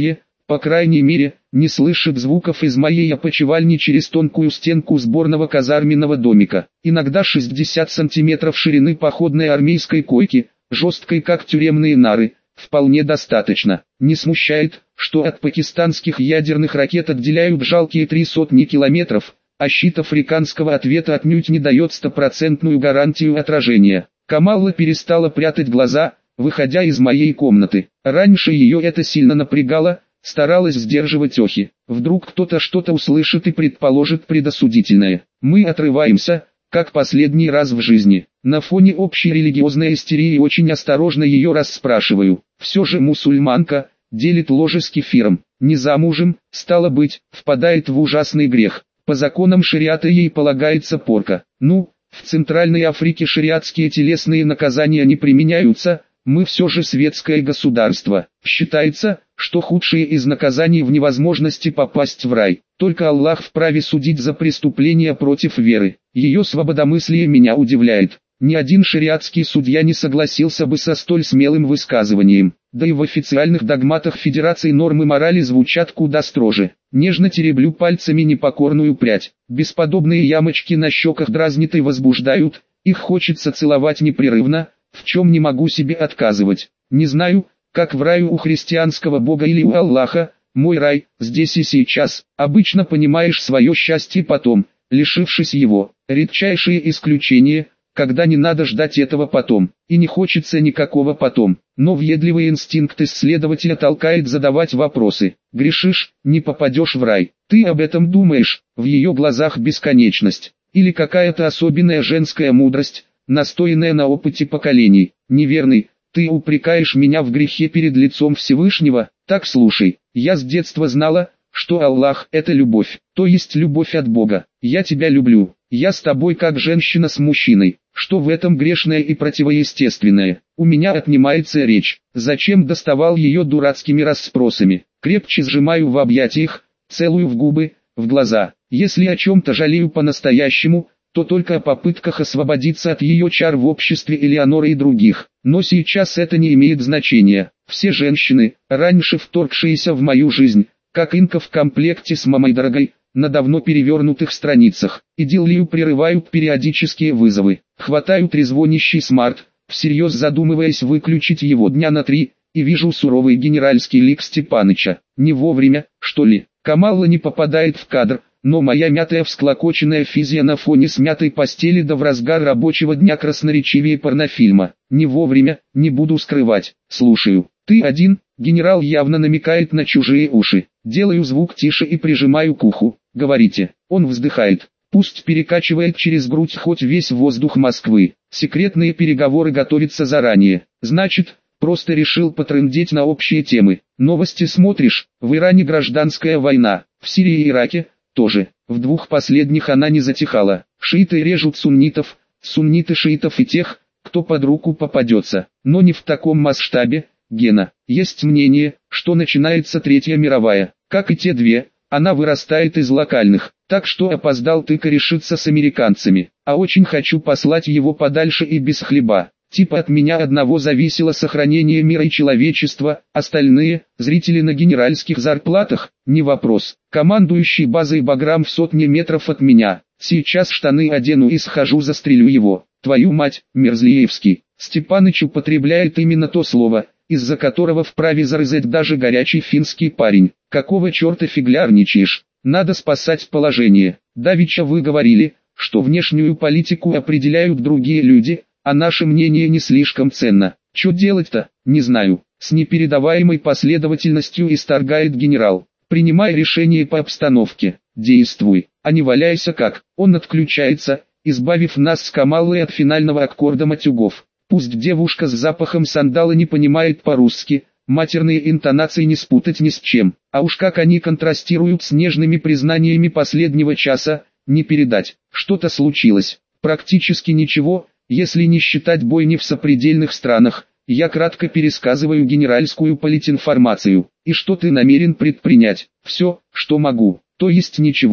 по крайней мере, не слышит звуков из моей опочивальни через тонкую стенку сборного казарменного домика. Иногда шестьдесят сантиметров ширины походной армейской койки, жесткой как тюремные нары, вполне достаточно. Не смущает, что от пакистанских ядерных ракет отделяют жалкие три сотни километров, а щит африканского ответа отнюдь не дает стопроцентную гарантию отражения. Камалла перестала прятать глаза, выходя из моей комнаты. Раньше ее это сильно напрягало, старалась сдерживать охи. Вдруг кто-то что-то услышит и предположит предосудительное. Мы отрываемся, как последний раз в жизни. На фоне общей религиозной истерии очень осторожно ее расспрашиваю. Все же мусульманка, делит ложе с кефиром. Не замужем, стало быть, впадает в ужасный грех. По законам шариата ей полагается порка. Ну, в Центральной Африке шариатские телесные наказания не применяются, мы все же светское государство. Считается, что худшее из наказаний в невозможности попасть в рай. Только Аллах вправе судить за преступления против веры. Ее свободомыслие меня удивляет. Ни один шариатский судья не согласился бы со столь смелым высказыванием. Да и в официальных догматах Федерации нормы морали звучат куда строже. Нежно тереблю пальцами непокорную прядь. Бесподобные ямочки на щеках дразнят и возбуждают, их хочется целовать непрерывно, в чем не могу себе отказывать. Не знаю, как в раю у христианского бога или у Аллаха, мой рай, здесь и сейчас. Обычно понимаешь свое счастье потом, лишившись его. Редчайшие исключения, когда не надо ждать этого потом, и не хочется никакого потом. Но въедливый инстинкт исследователя толкает задавать вопросы. Грешишь, не попадешь в рай. Ты об этом думаешь, в ее глазах бесконечность. Или какая-то особенная женская мудрость, настоянная на опыте поколений. Неверный, ты упрекаешь меня в грехе перед лицом Всевышнего. Так слушай, я с детства знала, что Аллах – это любовь, то есть любовь от Бога. Я тебя люблю, я с тобой как женщина с мужчиной. Что в этом грешное и противоестественное? У меня отнимается речь. Зачем доставал ее дурацкими расспросами? Крепче сжимаю в объятиях, целую в губы, в глаза. Если о чем-то жалею по-настоящему, то только о попытках освободиться от ее чар в обществе Элеоноры и других. Но сейчас это не имеет значения. Все женщины, раньше вторгшиеся в мою жизнь, как инка в комплекте с мамой дорогой, на давно перевернутых страницах. Идиллию прерывают периодические вызовы. Хватаю трезвонящий смарт, всерьез задумываясь выключить его дня на три, и вижу суровый генеральский лик Степаныча. Не вовремя, что ли? Камалла не попадает в кадр, но моя мятая всклокоченная физия на фоне смятой постели да в разгар рабочего дня красноречивее порнофильма. Не вовремя, не буду скрывать. Слушаю. Ты один? Генерал явно намекает на чужие уши. Делаю звук тише и прижимаю к уху. Говорите. Он вздыхает. Пусть перекачивает через грудь хоть весь воздух Москвы. Секретные переговоры готовятся заранее. Значит, просто решил потрындеть на общие темы. Новости смотришь? В Иране гражданская война. В Сирии и Ираке тоже. В двух последних она не затихала. Шииты режут суннитов, сунниты шиитов и тех, кто под руку попадется. Но не в таком масштабе, Гена. Есть мнение, что начинается Третья мировая. Как и те две, она вырастает из локальных. Так что опоздал ты корешиться с американцами. А очень хочу послать его подальше и без хлеба. Типа от меня одного зависело сохранение мира и человечества, остальные, зрители на генеральских зарплатах, не вопрос. Командующий базой Баграм в сотне метров от меня. Сейчас штаны одену и схожу застрелю его. Твою мать, Мерзлиевский. Степаныч употребляет именно то слово, из-за которого вправе зарызать даже горячий финский парень. Какого черта фиглярничаешь? Надо спасать положение. Давеча вы говорили, что внешнюю политику определяют другие люди, а наше мнение не слишком ценно. Что делать-то, не знаю. С непередаваемой последовательностью исторгает генерал. Принимай решение по обстановке. Действуй, а не валяйся как. Он отключается, избавив нас с Камаллой от финального аккорда матюгов. Пусть девушка с запахом сандала не понимает по-русски, матерные интонации не спутать ни с чем. А уж как они контрастируют с нежными признаниями последнего часа, не передать. Что-то случилось. Практически ничего, если не считать бойни в сопредельных странах. Я кратко пересказываю генеральскую политинформацию. И что ты намерен предпринять? Все, что могу. То есть ничего.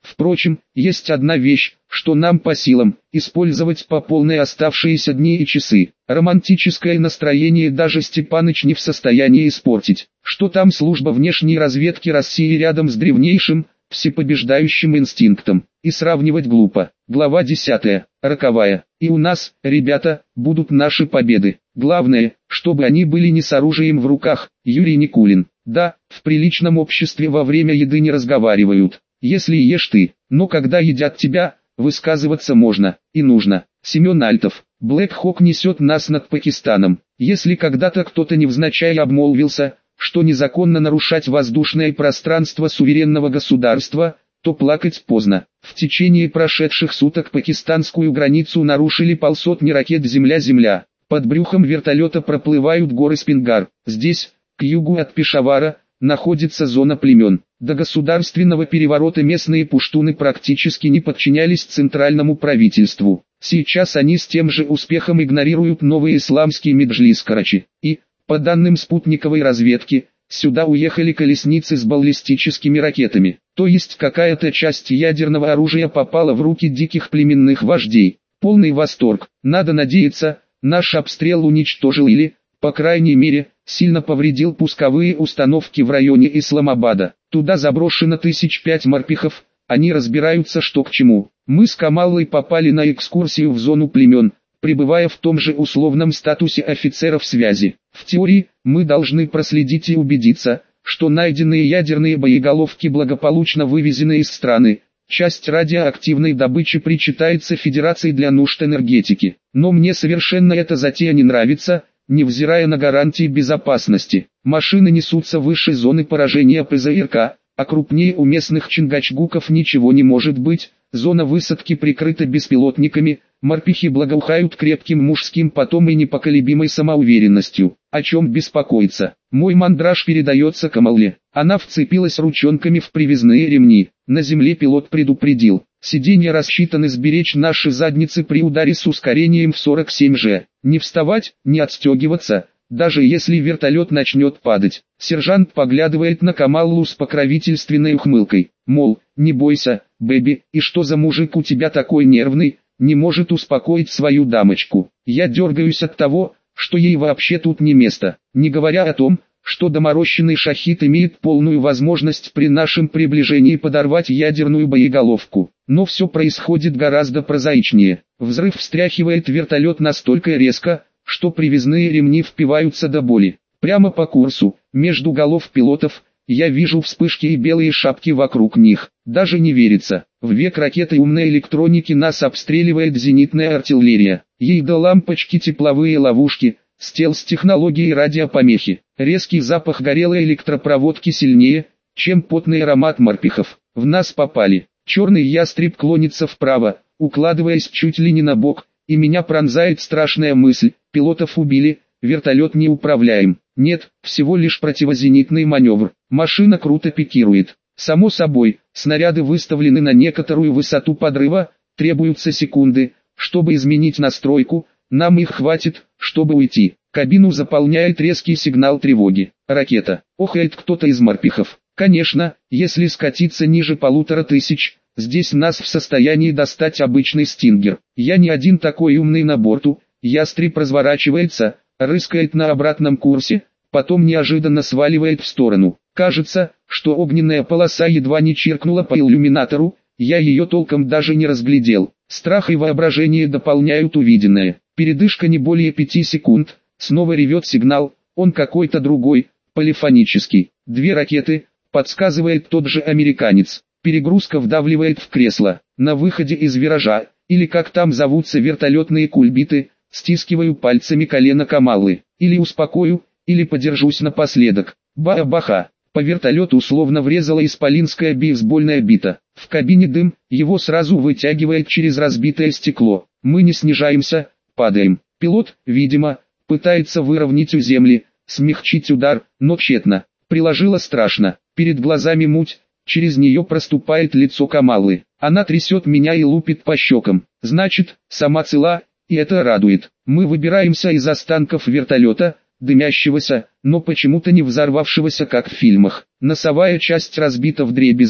Впрочем, есть одна вещь, что нам по силам, использовать по полной оставшиеся дни и часы. Романтическое настроение даже Степаныч не в состоянии испортить. Что там служба внешней разведки России рядом с древнейшим, всепобеждающим инстинктом. И сравнивать глупо. Глава десятая. Роковая. И у нас, ребята, будут наши победы. Главное, чтобы они были не с оружием в руках. Юрий Никулин. Да, в приличном обществе во время еды не разговаривают. Если ешь ты, но когда едят тебя, высказываться можно и нужно. Семен Альтов. Блэк Хок несет нас над Пакистаном. Если когда-то кто-то невзначай обмолвился, что незаконно нарушать воздушное пространство суверенного государства, то плакать поздно. В течение прошедших суток пакистанскую границу нарушили полсотни ракет «Земля-Земля». Под брюхом вертолета проплывают горы Спингар. Здесь, к югу от Пешавара, находится зона племен. До государственного переворота местные пуштуны практически не подчинялись центральному правительству. Сейчас они с тем же успехом игнорируют новый исламский меджлис Карачи. И, по данным спутниковой разведки, сюда уехали колесницы с баллистическими ракетами. То есть какая-то часть ядерного оружия попала в руки диких племенных вождей. Полный восторг. Надо надеяться, наш обстрел уничтожил или, по крайней мере, сильно повредил пусковые установки в районе Исламабада. Туда заброшено тысяч пять морпехов, они разбираются что к чему. Мы с Камаллой попали на экскурсию в зону племен, пребывая в том же условном статусе офицеров связи. В теории, мы должны проследить и убедиться, что найденные ядерные боеголовки благополучно вывезены из страны. Часть радиоактивной добычи причитается Федерации для нужд энергетики. Но мне совершенно эта затея не нравится, невзирая на гарантии безопасности. Машины несутся выше зоны поражения ПЗРК, а крупнее у местных чингачгуков ничего не может быть. Зона высадки прикрыта беспилотниками, морпехи благоухают крепким мужским потом и непоколебимой самоуверенностью. О чем беспокоиться? Мой мандраж передается Камалле. Она вцепилась ручонками в привязные ремни. На земле пилот предупредил. Сиденья рассчитаны сберечь наши задницы при ударе с ускорением в сорок семь же. Не вставать, не отстегиваться, даже если вертолет начнет падать. Сержант поглядывает на Камаллу с покровительственной ухмылкой. Мол, не бойся, бэби, и что за мужик у тебя такой нервный, не может успокоить свою дамочку. Я дергаюсь от того, что ей вообще тут не место, не говоря о том, что доморощенный шахид имеет полную возможность при нашем приближении подорвать ядерную боеголовку. Но все происходит гораздо прозаичнее. Взрыв встряхивает вертолет настолько резко, что привязные ремни впиваются до боли. Прямо по курсу, между голов пилотов, я вижу вспышки и белые шапки вокруг них. Даже не верится. В век ракеты умной электроники нас обстреливает зенитная артиллерия. Ей до лампочки тепловые ловушки, стелс-технологии и радиопомехи. Резкий запах горелой электропроводки сильнее, чем потный аромат морпехов. В нас попали. Черный ястреб клонится вправо, укладываясь чуть ли не на бок, и меня пронзает страшная мысль: пилотов убили, вертолет не управляем. Нет, всего лишь противозенитный маневр. Машина круто пикирует. Само собой, снаряды выставлены на некоторую высоту подрыва, требуются секунды, чтобы изменить настройку, нам их хватит, чтобы уйти. Кабину заполняет резкий сигнал тревоги. Ракета. Охает кто-то из морпехов. Конечно, если скатиться ниже полутора тысяч, здесь нас в состоянии достать обычный стингер. Я не один такой умный на борту. Ястреб разворачивается, рыскает на обратном курсе, потом неожиданно сваливает в сторону. Кажется, что огненная полоса едва не чиркнула по иллюминатору, я ее толком даже не разглядел. Страх и воображение дополняют увиденное. Передышка не более пяти секунд, снова ревет сигнал, он какой-то другой, полифонический. Две ракеты, подсказывает тот же американец. Перегрузка вдавливает в кресло. На выходе из виража, или как там зовутся вертолетные кульбиты, стискиваю пальцами колено Камаллы. Или успокою, или подержусь напоследок. Ба-баха. По вертолету условно врезала исполинская бейсбольная бита. В кабине дым, его сразу вытягивает через разбитое стекло. Мы не снижаемся, падаем. Пилот, видимо, пытается выровнять у земли, смягчить удар, но тщетно. Приложила страшно. Перед глазами муть, через нее проступает лицо Камаллы. Она трясет меня и лупит по щекам. Значит, сама цела, и это радует. Мы выбираемся из останков вертолета, дымящегося, но почему-то не взорвавшегося как в фильмах. Носовая часть разбита вдребезги,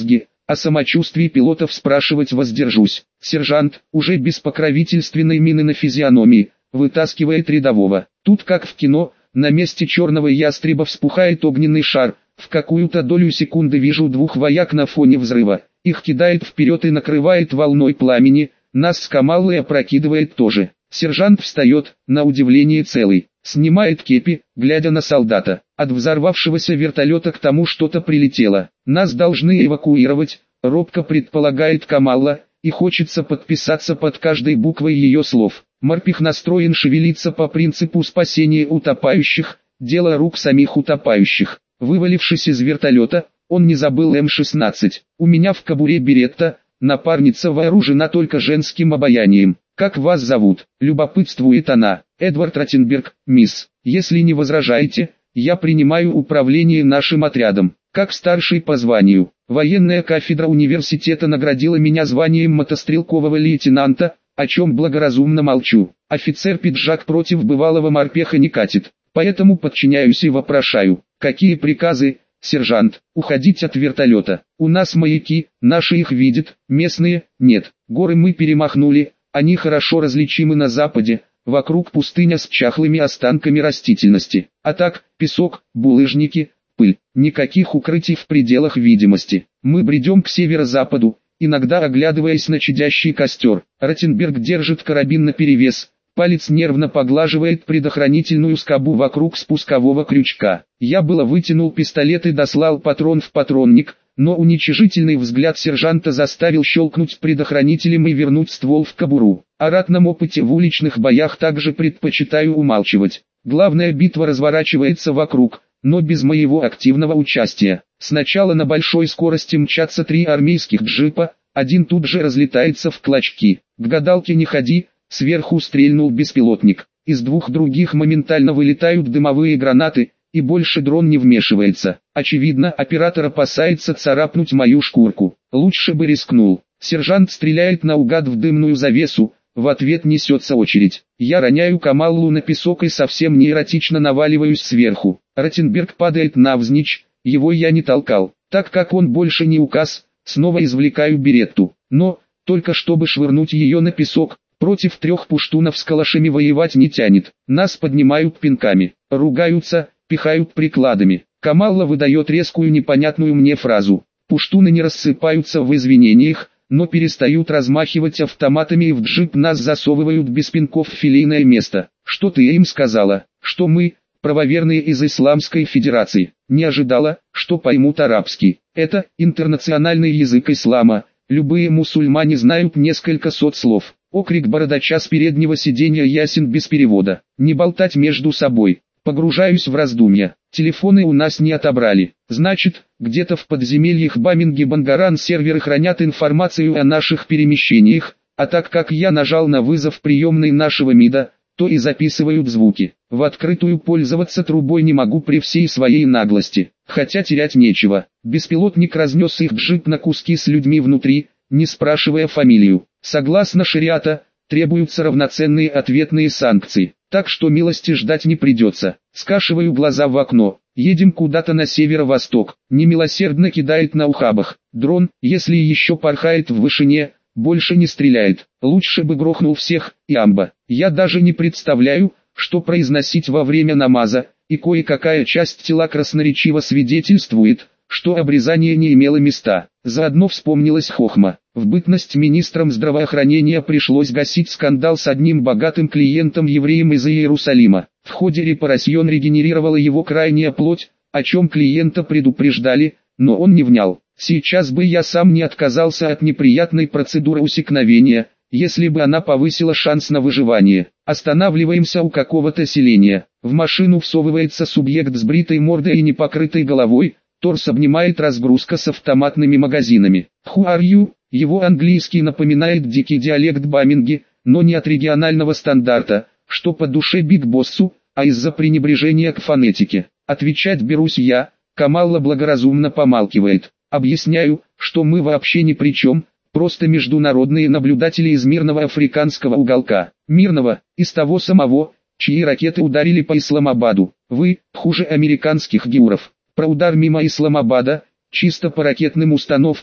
О самочувствии пилотов спрашивать воздержусь. Сержант, уже без покровительственной мины на физиономии, вытаскивает рядового. Тут как в кино, на месте черного ястреба вспухает огненный шар. В какую-то долю секунды вижу двух вояк на фоне взрыва. Их кидает вперед и накрывает волной пламени, нас с Камаллой опрокидывает тоже. Сержант встает, на удивление целый, снимает кепи, глядя на солдата. От взорвавшегося вертолета к тому что-то прилетело. Нас должны эвакуировать, робко предполагает Камалла, и хочется подписаться под каждой буквой ее слов. Морпех настроен шевелиться по принципу спасения утопающих, дело рук самих утопающих. Вывалившись из вертолета, он не забыл эм шестнадцать. У меня в кобуре беретта, напарница вооружена только женским обаянием. «Как вас зовут?» – любопытствует она. «Эдвард Ротенберг, мисс. Если не возражаете, я принимаю управление нашим отрядом, как старший по званию. Военная кафедра университета наградила меня званием мотострелкового лейтенанта, о чем благоразумно молчу. Офицер-пиджак против бывалого морпеха не катит, поэтому подчиняюсь и вопрошаю. Какие приказы, сержант? Уходить от вертолета. У нас маяки, наши их видят, местные – нет. Горы мы перемахнули, они хорошо различимы на западе, вокруг пустыня с чахлыми останками растительности. А так, песок, булыжники, пыль, никаких укрытий в пределах видимости. Мы бредем к северо-западу, иногда оглядываясь на чадящий костер. Ротенберг держит карабин наперевес, палец нервно поглаживает предохранительную скобу вокруг спускового крючка. Я было вытянул пистолет и дослал патрон в патронник, но уничижительный взгляд сержанта заставил щелкнуть предохранителем и вернуть ствол в кобуру. О ратном опыте в уличных боях также предпочитаю умалчивать. Главная битва разворачивается вокруг, но без моего активного участия. Сначала на большой скорости мчатся три армейских джипа, один тут же разлетается в клочки. К гадалке не ходи, сверху стрельнул беспилотник. Из двух других моментально вылетают дымовые гранаты, и больше дрон не вмешивается. Очевидно, оператор опасается царапнуть мою шкурку. Лучше бы рискнул. Сержант стреляет наугад в дымную завесу, в ответ несется очередь. Я роняю Камаллу на песок и совсем неэротично наваливаюсь сверху. Ротенберг падает навзничь, его я не толкал. Так как он больше не указ, снова извлекаю беретту. Но, только чтобы швырнуть ее на песок, против трех пуштунов с калашами воевать не тянет. Нас поднимают пинками, ругаются, пихают прикладами. Камалла выдает резкую непонятную мне фразу. Пуштуны не рассыпаются в извинениях, но перестают размахивать автоматами и в джип нас засовывают без пинков в филейное место. Что ты им сказала? Что мы, правоверные из Исламской Федерации, не ожидала, что поймут арабский. Это интернациональный язык ислама, любые мусульмане знают несколько сот слов. Окрик бородача с переднего сиденья ясен без перевода. Не болтать между собой. Погружаюсь в раздумья. Телефоны у нас не отобрали. Значит, где-то в подземельях Баминги-Бангаран серверы хранят информацию о наших перемещениях, а так как я нажал на вызов приемной нашего МИДа, то и записывают звуки. В открытую пользоваться трубой не могу при всей своей наглости, хотя терять нечего. Беспилотник разнес их джип на куски с людьми внутри, не спрашивая фамилию. Согласно шариата, требуются равноценные ответные санкции. Так что милости ждать не придется. Скашиваю глаза в окно. Едем куда-то на северо-восток. Немилосердно кидает на ухабах. Дрон, если еще порхает в вышине, больше не стреляет. Лучше бы грохнул всех, и амба. Я даже не представляю, что произносить во время намаза, и кое-какая часть тела красноречиво свидетельствует, что обрезание не имело места. Заодно вспомнилась хохма. В бытность министром здравоохранения пришлось гасить скандал с одним богатым клиентом-евреем из Иерусалима. В ходе репарасьон регенерировала его крайняя плоть, о чем клиента предупреждали, но он не внял. Сейчас бы я сам не отказался от неприятной процедуры усекновения, если бы она повысила шанс на выживание. Останавливаемся у какого-то селения. В машину всовывается субъект с бритой мордой и непокрытой головой, торс обнимает разгрузка с автоматными магазинами. «Who are you?» Его английский напоминает дикий диалект Баминги, но не от регионального стандарта, что по душе Биг Боссу, а из-за пренебрежения к фонетике. Отвечать берусь я, Камалла благоразумно помалкивает. Объясняю, что мы вообще ни при чем, просто международные наблюдатели из мирного африканского уголка. Мирного, из того самого, чьи ракеты ударили по Исламабаду. Вы, хуже американских геуров. Про удар мимо Исламабада, чисто по ракетным установкам,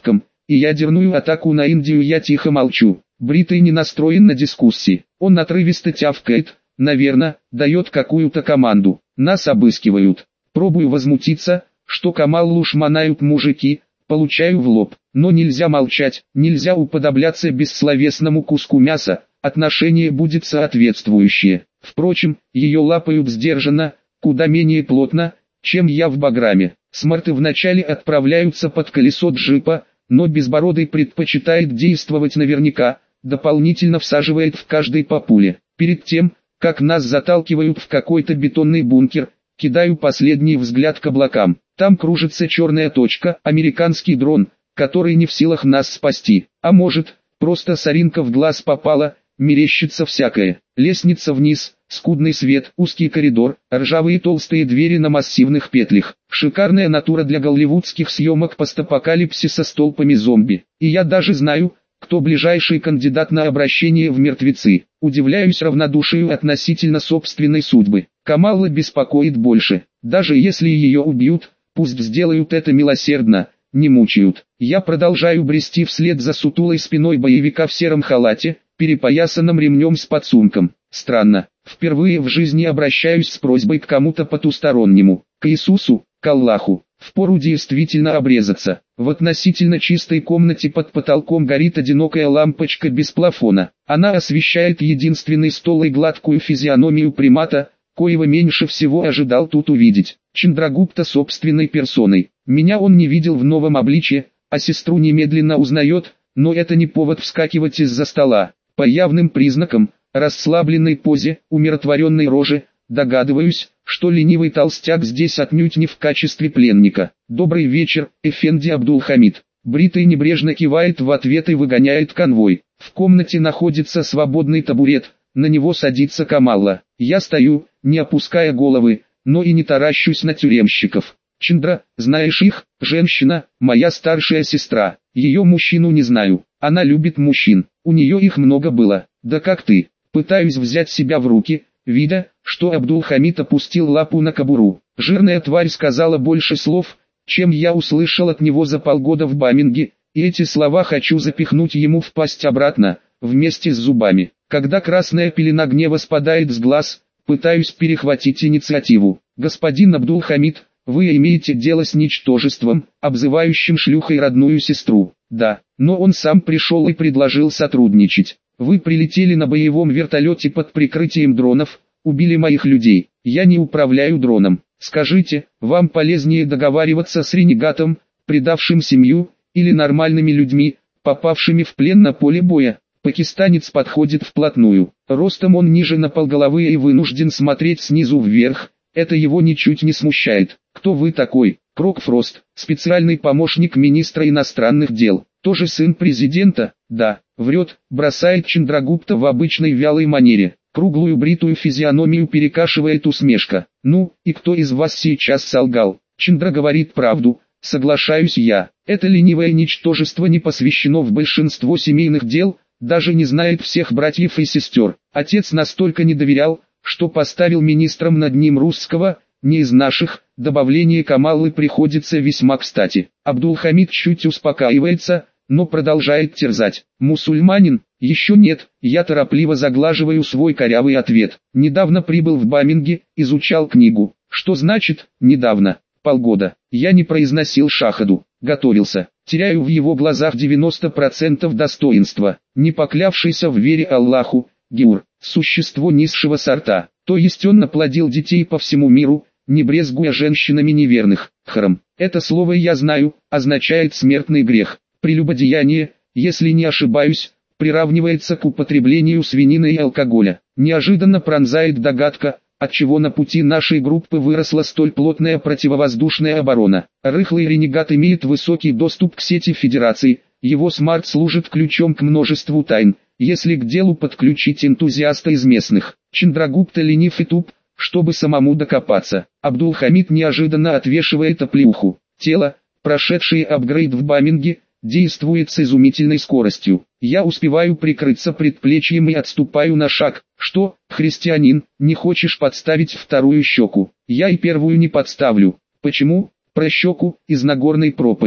и ядерную атаку на Индию я тихо молчу. Бритый не настроен на дискуссии. Он отрывисто тявкает, наверное, дает какую-то команду. Нас обыскивают. Пробую возмутиться, что Камаллу шмонают мужики, получаю в лоб. Но нельзя молчать, нельзя уподобляться бессловесному куску мяса, отношение будет соответствующее. Впрочем, ее лапают сдержанно, куда менее плотно, чем я в Баграме. Смарты вначале отправляются под колесо джипа, но Безбородый предпочитает действовать наверняка, дополнительно всаживает в каждой по пуле. Перед тем, как нас заталкивают в какой-то бетонный бункер, кидаю последний взгляд к облакам. Там кружится черная точка, американский дрон, который не в силах нас спасти. А может, просто соринка в глаз попала, мерещится всякое. Лестница вниз, скудный свет, узкий коридор, ржавые толстые двери на массивных петлях. Шикарная натура для голливудских съемок постапокалипсиса с толпами зомби. И я даже знаю, кто ближайший кандидат на обращение в мертвецы. Удивляюсь равнодушию относительно собственной судьбы. Камалла беспокоит больше. Даже если ее убьют, пусть сделают это милосердно, не мучают. Я продолжаю брести вслед за сутулой спиной боевика в сером халате, перепоясанном ремнем с подсумком. Странно, впервые в жизни обращаюсь с просьбой к кому-то потустороннему, к Иисусу, к Аллаху. Впору действительно обрезаться. В относительно чистой комнате под потолком горит одинокая лампочка без плафона. Она освещает единственный стол и гладкую физиономию примата, коего меньше всего ожидал тут увидеть. Чандрагупта собственной персоной. Меня он не видел в новом обличье, а сестру немедленно узнает, но это не повод вскакивать из-за стола. По явным признакам, расслабленной позе, умиротворенной роже, догадываюсь, что ленивый толстяк здесь отнюдь не в качестве пленника. «Добрый вечер, Эфенди Абдулхамид». Бритый небрежно кивает в ответ и выгоняет конвой. В комнате находится свободный табурет, на него садится Камалла. Я стою, не опуская головы, но и не таращусь на тюремщиков. «Чандра, знаешь их? Женщина, моя старшая сестра. Ее мужчину не знаю. Она любит мужчин. У нее их много было. Да как ты?» Пытаюсь взять себя в руки, видя, что Абдулхамид опустил лапу на кобуру. Жирная тварь сказала больше слов, чем я услышал от него за полгода в Баминге, и эти слова хочу запихнуть ему в пасть обратно, вместе с зубами. Когда красная пелена гнева спадает с глаз, пытаюсь перехватить инициативу. «Господин Абдулхамид, вы имеете дело с ничтожеством, обзывающим шлюхой родную сестру». «Да, но он сам пришел и предложил сотрудничать. Вы прилетели на боевом вертолете под прикрытием дронов, убили моих людей. Я не управляю дроном. Скажите, вам полезнее договариваться с ренегатом, предавшим семью, или нормальными людьми, попавшими в плен на поле боя?» Пакистанец подходит вплотную. Ростом он ниже на полголовы и вынужден смотреть снизу вверх. Это его ничуть не смущает. «Кто вы такой?» «Крок Фрост, специальный помощник министра иностранных дел. Тоже сын президента?» «Да». Врет, бросает Чандрагупта в обычной вялой манере. Круглую бритую физиономию перекашивает усмешка. «Ну, и кто из вас сейчас солгал?» «Чандра говорит правду, соглашаюсь я. Это ленивое ничтожество не посвящено в большинство семейных дел, даже не знает всех братьев и сестер. Отец настолько не доверял, что поставил министром над ним русского, не из наших». Добавление Камаллы приходится весьма кстати. Абдулхамид чуть успокаивается, но продолжает терзать. «Мусульманин?» «Еще нет». Я торопливо заглаживаю свой корявый ответ. «Недавно прибыл в Баминге, изучал книгу». «Что значит «недавно»?» «Полгода». Я не произносил шахаду. Готовился. Теряю в его глазах девяносто процентов достоинства. Не поклявшийся в вере Аллаху, Геур, существо низшего сорта. То есть он наплодил детей по всему миру, не брезгуя женщинами неверных. Харам. Это слово я знаю, означает смертный грех. Прелюбодеяние, если не ошибаюсь, приравнивается к употреблению свинины и алкоголя. Неожиданно пронзает догадка, отчего на пути нашей группы выросла столь плотная противовоздушная оборона. Рыхлый ренегат имеет высокий доступ к сети Федерации, его смарт служит ключом к множеству тайн, если к делу подключить энтузиаста из местных. Чандрагупта ленив и туп, чтобы самому докопаться. Абдулхамид неожиданно отвешивает оплеуху. Тело, прошедшее апгрейд в Баминге, действует с изумительной скоростью. Я успеваю прикрыться предплечьем и отступаю на шаг. «Что, христианин, не хочешь подставить вторую щеку?» «Я и первую не подставлю». «Почему?» «Про щеку, из Нагорной проповеди».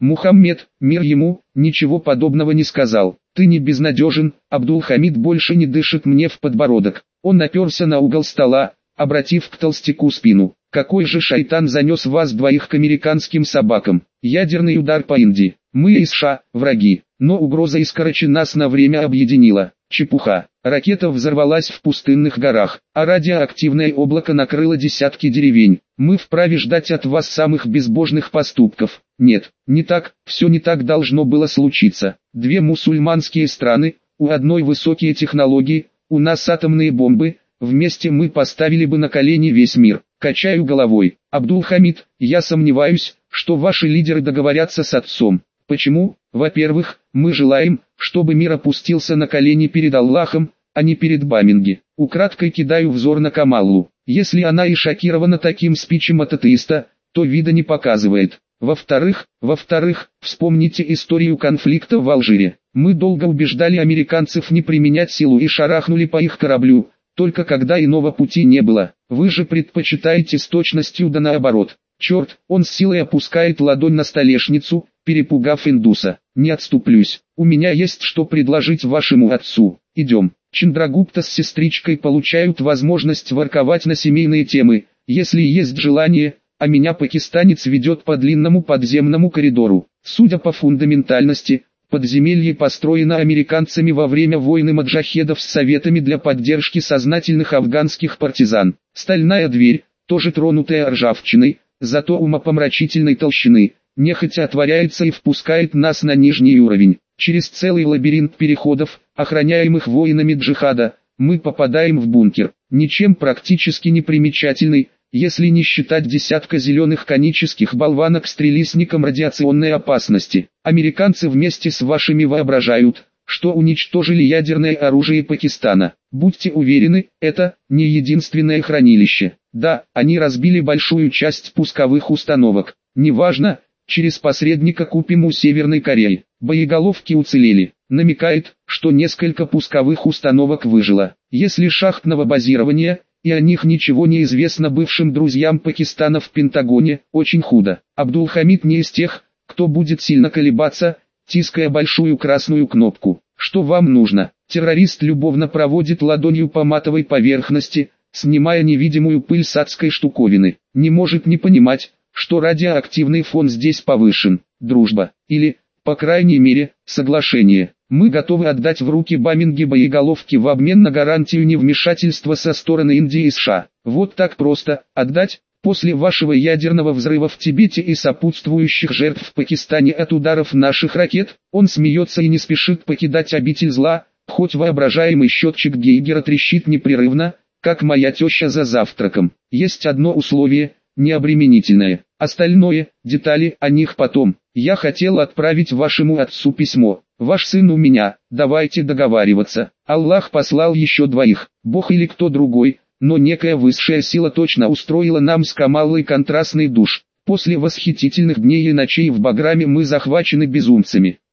Мухаммед, мир ему, ничего подобного не сказал. Ты не безнадежен, Абдул-Хамид больше не дышит мне в подбородок. Он наперся на угол стола, обратив к толстяку спину. Какой же шайтан занес вас двоих к американским собакам? Ядерный удар по Индии. Мы и США, враги. Но угроза из Карачи нас на время объединила. Чепуха. Ракета взорвалась в пустынных горах, а радиоактивное облако накрыло десятки деревень. Мы вправе ждать от вас самых безбожных поступков. Нет, не так, все не так должно было случиться. Две мусульманские страны, у одной высокие технологии, у нас атомные бомбы, вместе мы поставили бы на колени весь мир. Качаю головой. Абдул-Хамид, я сомневаюсь, что ваши лидеры договорятся с отцом. Почему? Во-первых, мы желаем, чтобы мир опустился на колени перед Аллахом, а не перед Баминги. Украдкой кидаю взор на Камаллу. Если она и шокирована таким спичем от атеиста, то вида не показывает. Во-вторых, во-вторых, вспомните историю конфликта в Алжире. Мы долго убеждали американцев не применять силу и шарахнули по их кораблю, только когда иного пути не было. Вы же предпочитаете с точностью да наоборот. Черт, он с силой опускает ладонь на столешницу, перепугав индуса. Не отступлюсь, у меня есть что предложить вашему отцу. Идем. Чандрагупта с сестричкой получают возможность ворковать на семейные темы, если есть желание, а меня пакистанец ведет по длинному подземному коридору. Судя по фундаментальности, подземелье построено американцами во время войны маджахедов с советами для поддержки сознательных афганских партизан. Стальная дверь, тоже тронутая ржавчиной, зато умопомрачительной толщины, нехотя отворяется и впускает нас на нижний уровень. Через целый лабиринт переходов, охраняемых воинами джихада, мы попадаем в бункер. Ничем практически не примечательный, если не считать десятка зеленых конических болванок с трилистником радиационной опасности. Американцы вместе с вашими воображают, что уничтожили ядерное оружие Пакистана. Будьте уверены, это не единственное хранилище. Да, они разбили большую часть пусковых установок. Неважно, через посредника купим у Северной Кореи. Боеголовки уцелели. Намекает, что несколько пусковых установок выжило. Если шахтного базирования, и о них ничего не известно бывшим друзьям Пакистана в Пентагоне, очень худо. Абдул-Хамид не из тех, кто будет сильно колебаться, тиская большую красную кнопку. Что вам нужно? Террорист любовно проводит ладонью по матовой поверхности, снимая невидимую пыль с адской штуковины. Не может не понимать, что радиоактивный фон здесь повышен. Дружба. Или, по крайней мере, соглашение. Мы готовы отдать в руки Баминги боеголовки в обмен на гарантию невмешательства со стороны Индии и США. Вот так просто, отдать, после вашего ядерного взрыва в Тибете и сопутствующих жертв в Пакистане от ударов наших ракет. Он смеется и не спешит покидать обитель зла, хоть воображаемый счетчик Гейгера трещит непрерывно, как моя теща за завтраком. Есть одно условие, необременительное. Остальное, детали, о них потом. Я хотел отправить вашему отцу письмо. Ваш сын у меня, давайте договариваться. Аллах послал еще двоих, Бог или кто другой, но некая высшая сила точно устроила нам с Камаллой контрастный душ. После восхитительных дней и ночей в Баграме мы захвачены безумцами.